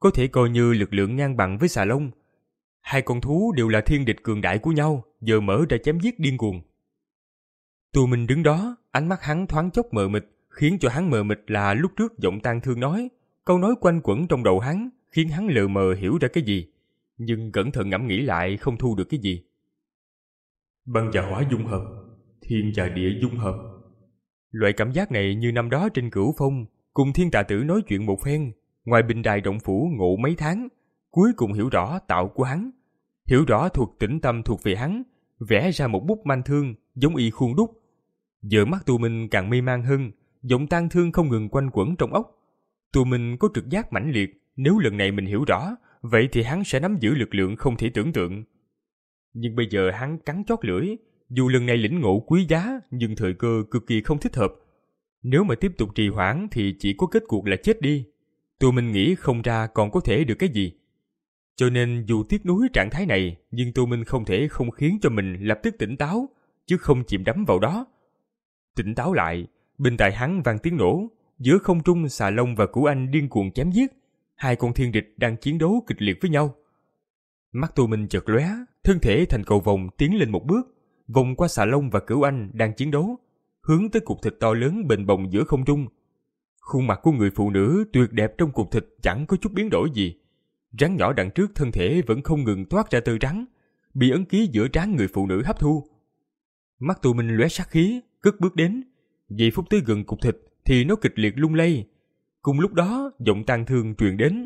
có thể coi như lực lượng ngang bằng với xà lông. Hai con thú đều là thiên địch cường đại của nhau, giờ mở ra chém giết điên cuồng. Tu Minh đứng đó, ánh mắt hắn thoáng chốc mờ mịt, khiến cho hắn mờ mịt là lúc trước giọng tang thương nói, câu nói quanh quẩn trong đầu hắn, khiến hắn lờ mờ hiểu ra cái gì, nhưng cẩn thận ngẫm nghĩ lại không thu được cái gì. Băng và hỏa dung hợp, thiên và địa dung hợp. Loại cảm giác này như năm đó trên Cửu Phong, cùng Thiên Tà Tử nói chuyện một phen, ngoài bình đài động phủ ngộ mấy tháng, cuối cùng hiểu rõ tạo của hắn, hiểu rõ thuộc tĩnh tâm thuộc về hắn, vẽ ra một bút manh thương giống y khuôn đúc. Giờ mắt Tu Minh càng mê man hơn, giọng tang thương không ngừng quanh quẩn trong óc. Tu Minh có trực giác mãnh liệt, nếu lần này mình hiểu rõ, vậy thì hắn sẽ nắm giữ lực lượng không thể tưởng tượng. Nhưng bây giờ hắn cắn chót lưỡi, dù lần này lĩnh ngộ quý giá, nhưng thời cơ cực kỳ không thích hợp. Nếu mà tiếp tục trì hoãn thì chỉ có kết cục là chết đi. Tu Minh nghĩ không ra còn có thể được cái gì. Cho nên dù tiếc nuối trạng thái này, nhưng Tu Minh không thể không khiến cho mình lập tức tỉnh táo, chứ không chìm đắm vào đó. Tỉnh táo lại, bên tai hắn vang tiếng nổ, giữa không trung xà lông và Cửu Anh điên cuồng chém giết, hai con thiên địch đang chiến đấu kịch liệt với nhau. Mắt Tu Minh chợt lóe, thân thể thành cầu vồng tiến lên một bước, vòng qua xà lông và Cửu Anh đang chiến đấu, hướng tới cục thịt to lớn bềnh bồng giữa không trung. Khuôn mặt của người phụ nữ tuyệt đẹp trong cục thịt chẳng có chút biến đổi gì. Rắn nhỏ đằng trước thân thể vẫn không ngừng toát ra tơ trắng, bị ấn ký giữa trán người phụ nữ hấp thu. Mắt Tu Minh lóe sát khí, cất bước đến. Giây phút tới gần cục thịt thì nó kịch liệt lung lay. Cùng lúc đó, giọng tang thương truyền đến.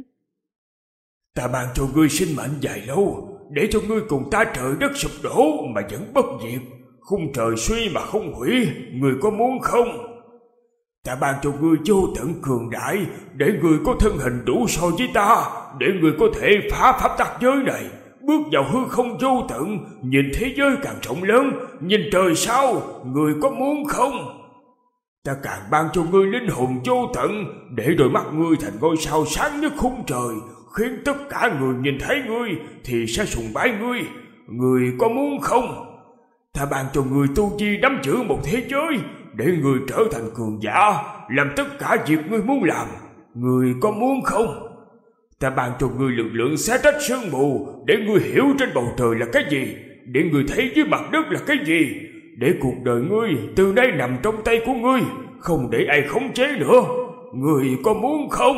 Ta ban cho ngươi sinh mệnh dài lâu, để cho ngươi cùng ta trời đất sụp đổ mà vẫn bất diệt, khung trời suy mà không hủy, ngươi có muốn không? Ta ban cho ngươi vô tận cường đại, để ngươi có thân hình đủ so với ta, để ngươi có thể phá pháp tắc giới này, bước vào hư không vô tận, nhìn thế giới càng rộng lớn, nhìn trời sao, ngươi có muốn không? Ta càng ban cho ngươi linh hồn vô tận, để đôi mắt ngươi thành ngôi sao sáng nhất khung trời, khiến tất cả người nhìn thấy ngươi thì sẽ sùng bái ngươi. Ngươi có muốn không? Ta ban cho ngươi tu vi nắm giữ một thế giới, để ngươi trở thành cường giả, làm tất cả việc ngươi muốn làm. Ngươi có muốn không? Ta ban cho ngươi lực lượng xé rách sương mù, để ngươi hiểu trên bầu trời là cái gì, để ngươi thấy dưới mặt đất là cái gì, để cuộc đời ngươi từ nay nằm trong tay của ngươi, không để ai khống chế nữa. Ngươi có muốn không?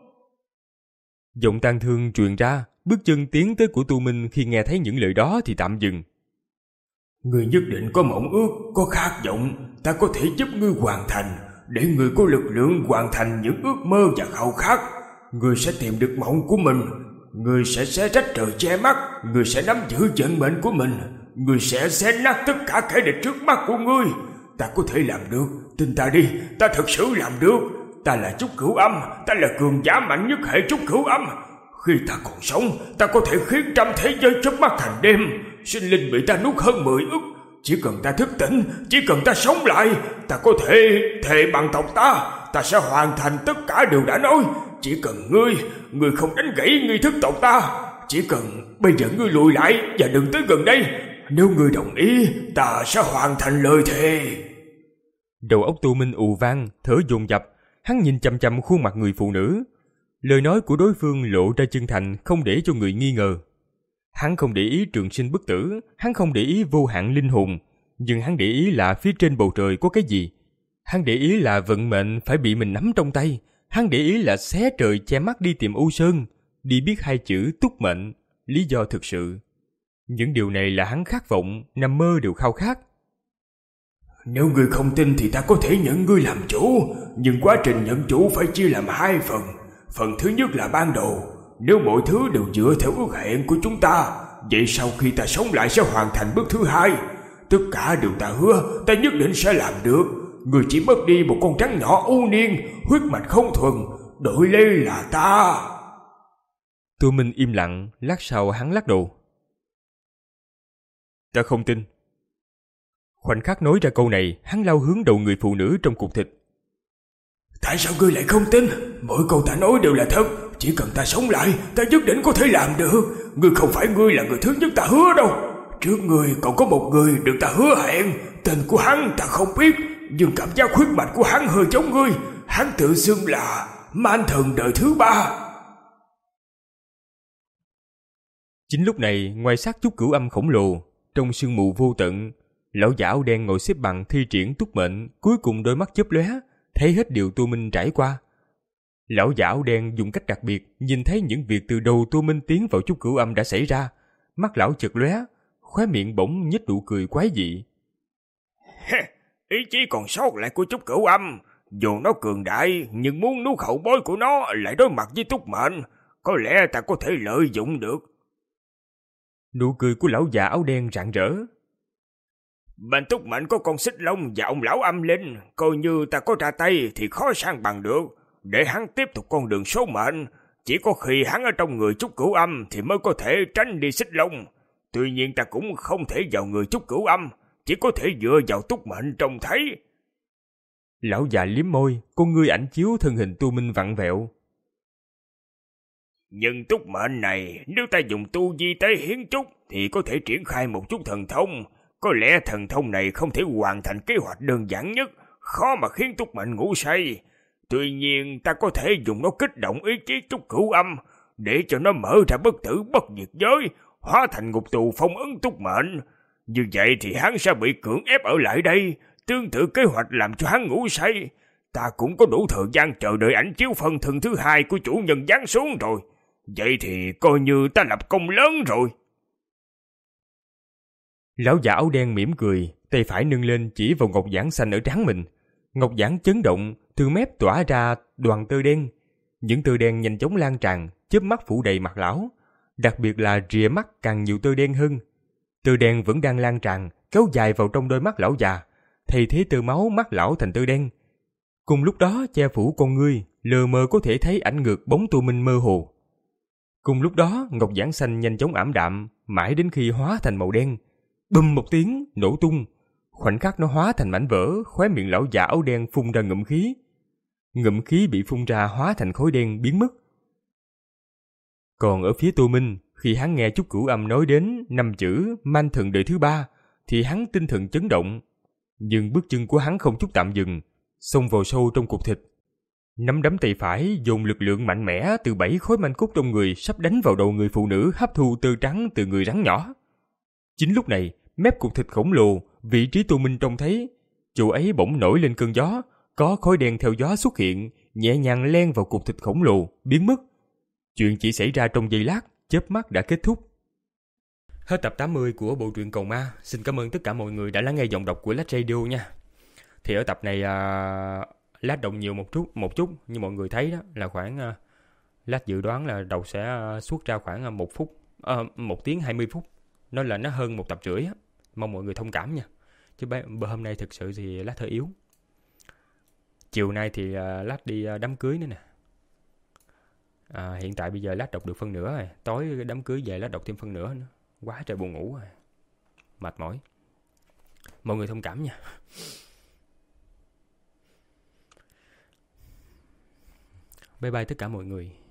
Giọng tang thương truyền ra, bước chân tiến tới của Tu Minh khi nghe thấy những lời đó thì tạm dừng. Ngươi nhất định có mộng ước, có khát vọng, ta có thể giúp ngươi hoàn thành, để ngươi có lực lượng hoàn thành những ước mơ và khao khát. Ngươi sẽ tìm được mộng của mình, ngươi sẽ xé rách trời che mắt, ngươi sẽ nắm giữ vận mệnh của mình, ngươi sẽ xé nát tất cả kẻ địch trước mắt của ngươi. Ta có thể làm được, tin ta đi, ta thật sự làm được. Ta là Trúc Cửu Âm, ta là cường giả mạnh nhất hệ Trúc Cửu Âm. Khi ta còn sống, ta có thể khiến trăm thế giới chớp mắt thành đêm, sinh linh bị ta nuốt hơn mười ức. Chỉ cần ta thức tỉnh, chỉ cần ta sống lại, ta có thể thề bằng tộc ta, ta sẽ hoàn thành tất cả điều đã nói. Chỉ cần ngươi, ngươi không đánh gãy nghi thức tộc ta. Chỉ cần bây giờ ngươi lùi lại và đừng tới gần đây. Nếu ngươi đồng ý, ta sẽ hoàn thành lời thề. Đầu óc Tu Minh ù vang, thở dồn dập. Hắn nhìn chằm chằm khuôn mặt người phụ nữ. Lời nói của đối phương lộ ra chân thành, không để cho người nghi ngờ. Hắn không để ý trường sinh bất tử, hắn không để ý vô hạn linh hồn, nhưng hắn để ý là phía trên bầu trời có cái gì. Hắn để ý là vận mệnh phải bị mình nắm trong tay. Hắn để ý là xé trời che mắt đi tìm U Sơn, đi biết hai chữ túc mệnh, lý do thực sự. Những điều này là hắn khát vọng, nằm mơ đều khao khát. Nếu ngươi không tin thì ta có thể nhận ngươi làm chủ, nhưng quá trình nhận chủ phải chia làm hai phần. Phần thứ nhất là ban đầu, nếu mọi thứ đều dựa theo ước hẹn của chúng ta, vậy sau khi ta sống lại sẽ hoàn thành bước thứ hai. Tất cả điều ta hứa, ta nhất định sẽ làm được. Ngươi chỉ mất đi một con rắn nhỏ u niên, huyết mạch không thuần, đổi lấy là ta. Tu Minh im lặng, lát sau hắn lắc đầu. Ta không tin. Khoảnh khắc nói ra câu này, hắn lao hướng đầu người phụ nữ trong cục thịt. Tại sao ngươi lại không tin? Mỗi câu ta nói đều là thật. Chỉ cần ta sống lại, ta nhất định có thể làm được. Ngươi không phải ngươi là người thứ nhất ta hứa đâu. Trước ngươi còn có một người được ta hứa hẹn. Tên của hắn ta không biết, nhưng cảm giác huyết mạch của hắn hơi giống ngươi. Hắn tự xưng là Man Thần đời thứ ba. Chính lúc này, ngoài xác chúc cửu âm khổng lồ, trong sương mù vô tận, lão giả áo đen ngồi xếp bằng thi triển túc mệnh, cuối cùng đôi mắt chớp lóe, thấy hết điều Tô Minh trải qua. Lão giả áo đen dùng cách đặc biệt nhìn thấy những việc từ đầu Tô Minh tiến vào chúc cửu âm đã xảy ra, mắt lão chợt lóe, khóe miệng bỗng nhếch nụ cười quái dị. Ý chí còn sót lại của chúc cửu âm, dù nó cường đại nhưng muốn nuốt hậu bối của nó lại đối mặt với túc mệnh, có lẽ ta có thể lợi dụng được. Nụ cười của lão già áo đen rạng rỡ. Bên túc mệnh có con xích long và ông lão âm linh, coi như ta có ra tay thì khó sang bằng được. Để hắn tiếp tục con đường số mệnh, chỉ có khi hắn ở trong người chúc cửu âm thì mới có thể tránh đi xích long. Tuy nhiên ta cũng không thể vào người chúc cửu âm, chỉ có thể dựa vào túc mệnh trông thấy. Lão già liếm môi, con ngươi ảnh chiếu thân hình Tô Minh vặn vẹo. Nhưng túc mệnh này, nếu ta dùng tu vi tế hiến chút thì có thể triển khai một chút thần thông. Có lẽ thần thông này không thể hoàn thành kế hoạch đơn giản nhất, khó mà khiến túc mệnh ngủ say. Tuy nhiên ta có thể dùng nó kích động ý chí chúc cửu âm, để cho nó mở ra bất tử bất diệt giới, hóa thành ngục tù phong ấn túc mệnh. Như vậy thì hắn sẽ bị cưỡng ép ở lại đây, tương tự kế hoạch làm cho hắn ngủ say. Ta cũng có đủ thời gian chờ đợi ảnh chiếu phần thân thứ hai của chủ nhân giáng xuống rồi. Vậy thì coi như ta lập công lớn rồi. Lão già áo đen mỉm cười, tay phải nâng lên chỉ vào ngọc giản xanh ở trán mình. Ngọc giản chấn động, từ mép tỏa ra đoàn tơ đen. Những tơ đen nhanh chóng lan tràn, chớp mắt phủ đầy mặt lão. Đặc biệt là rìa mắt càng nhiều tơ đen hơn. Tơ đen vẫn đang lan tràn, kéo dài vào trong đôi mắt lão già, thay thế tơ máu mắt lão thành tơ đen. Cùng lúc đó che phủ con ngươi, lờ mờ có thể thấy ảnh ngược bóng Tô Minh mơ hồ. Cùng lúc đó ngọc giản xanh nhanh chóng ảm đạm, mãi đến khi hóa thành màu đen. Bùm một tiếng, nổ tung. Khoảnh khắc nó hóa thành mảnh vỡ, khóe miệng lão già áo đen phun ra ngụm khí. Ngụm khí bị phun ra hóa thành khối đen biến mất. Còn ở phía Tô Minh, khi hắn nghe chúc cửu âm nói đến năm chữ manh thần đời thứ ba, thì hắn tinh thần chấn động. Nhưng bước chân của hắn không chút tạm dừng, xông vào sâu trong cục thịt. Nắm đấm tay phải dồn lực lượng mạnh mẽ từ bảy khối manh cốt trong người sắp đánh vào đầu người phụ nữ hấp thu tơ trắng từ người rắn nhỏ. Chính lúc này, mép cục thịt khổng lồ, vị trí Tô Minh trông thấy, chỗ ấy bỗng nổi lên cơn gió, có khói đen theo gió xuất hiện, nhẹ nhàng len vào cục thịt khổng lồ, biến mất. Chuyện chỉ xảy ra trong giây lát, chớp mắt đã kết thúc. Hết tập tám mươi của bộ truyện Cầu Ma. Xin cảm ơn tất cả mọi người đã lắng nghe giọng đọc của Lách Radio nha. Thì ở tập này à, Lách động nhiều một chút, một chút như mọi người thấy đó là khoảng à, Lách dự đoán là đầu sẽ à, suốt ra khoảng à, một phút, à, một tiếng hai mươi phút. Nó là nó hơn một tập rưỡi á. Mong mọi người thông cảm nha. Chứ bữa hôm nay thực sự thì Lách hơi yếu. Chiều nay thì à, Lách đi à, đám cưới nữa nè. À, hiện tại bây giờ Lách đọc được phân nửa rồi. Tối đám cưới về Lách đọc thêm phân nửa nữa. Quá trời buồn ngủ rồi. Mệt mỏi. Mọi người thông cảm nha. Bye bye tất cả mọi người.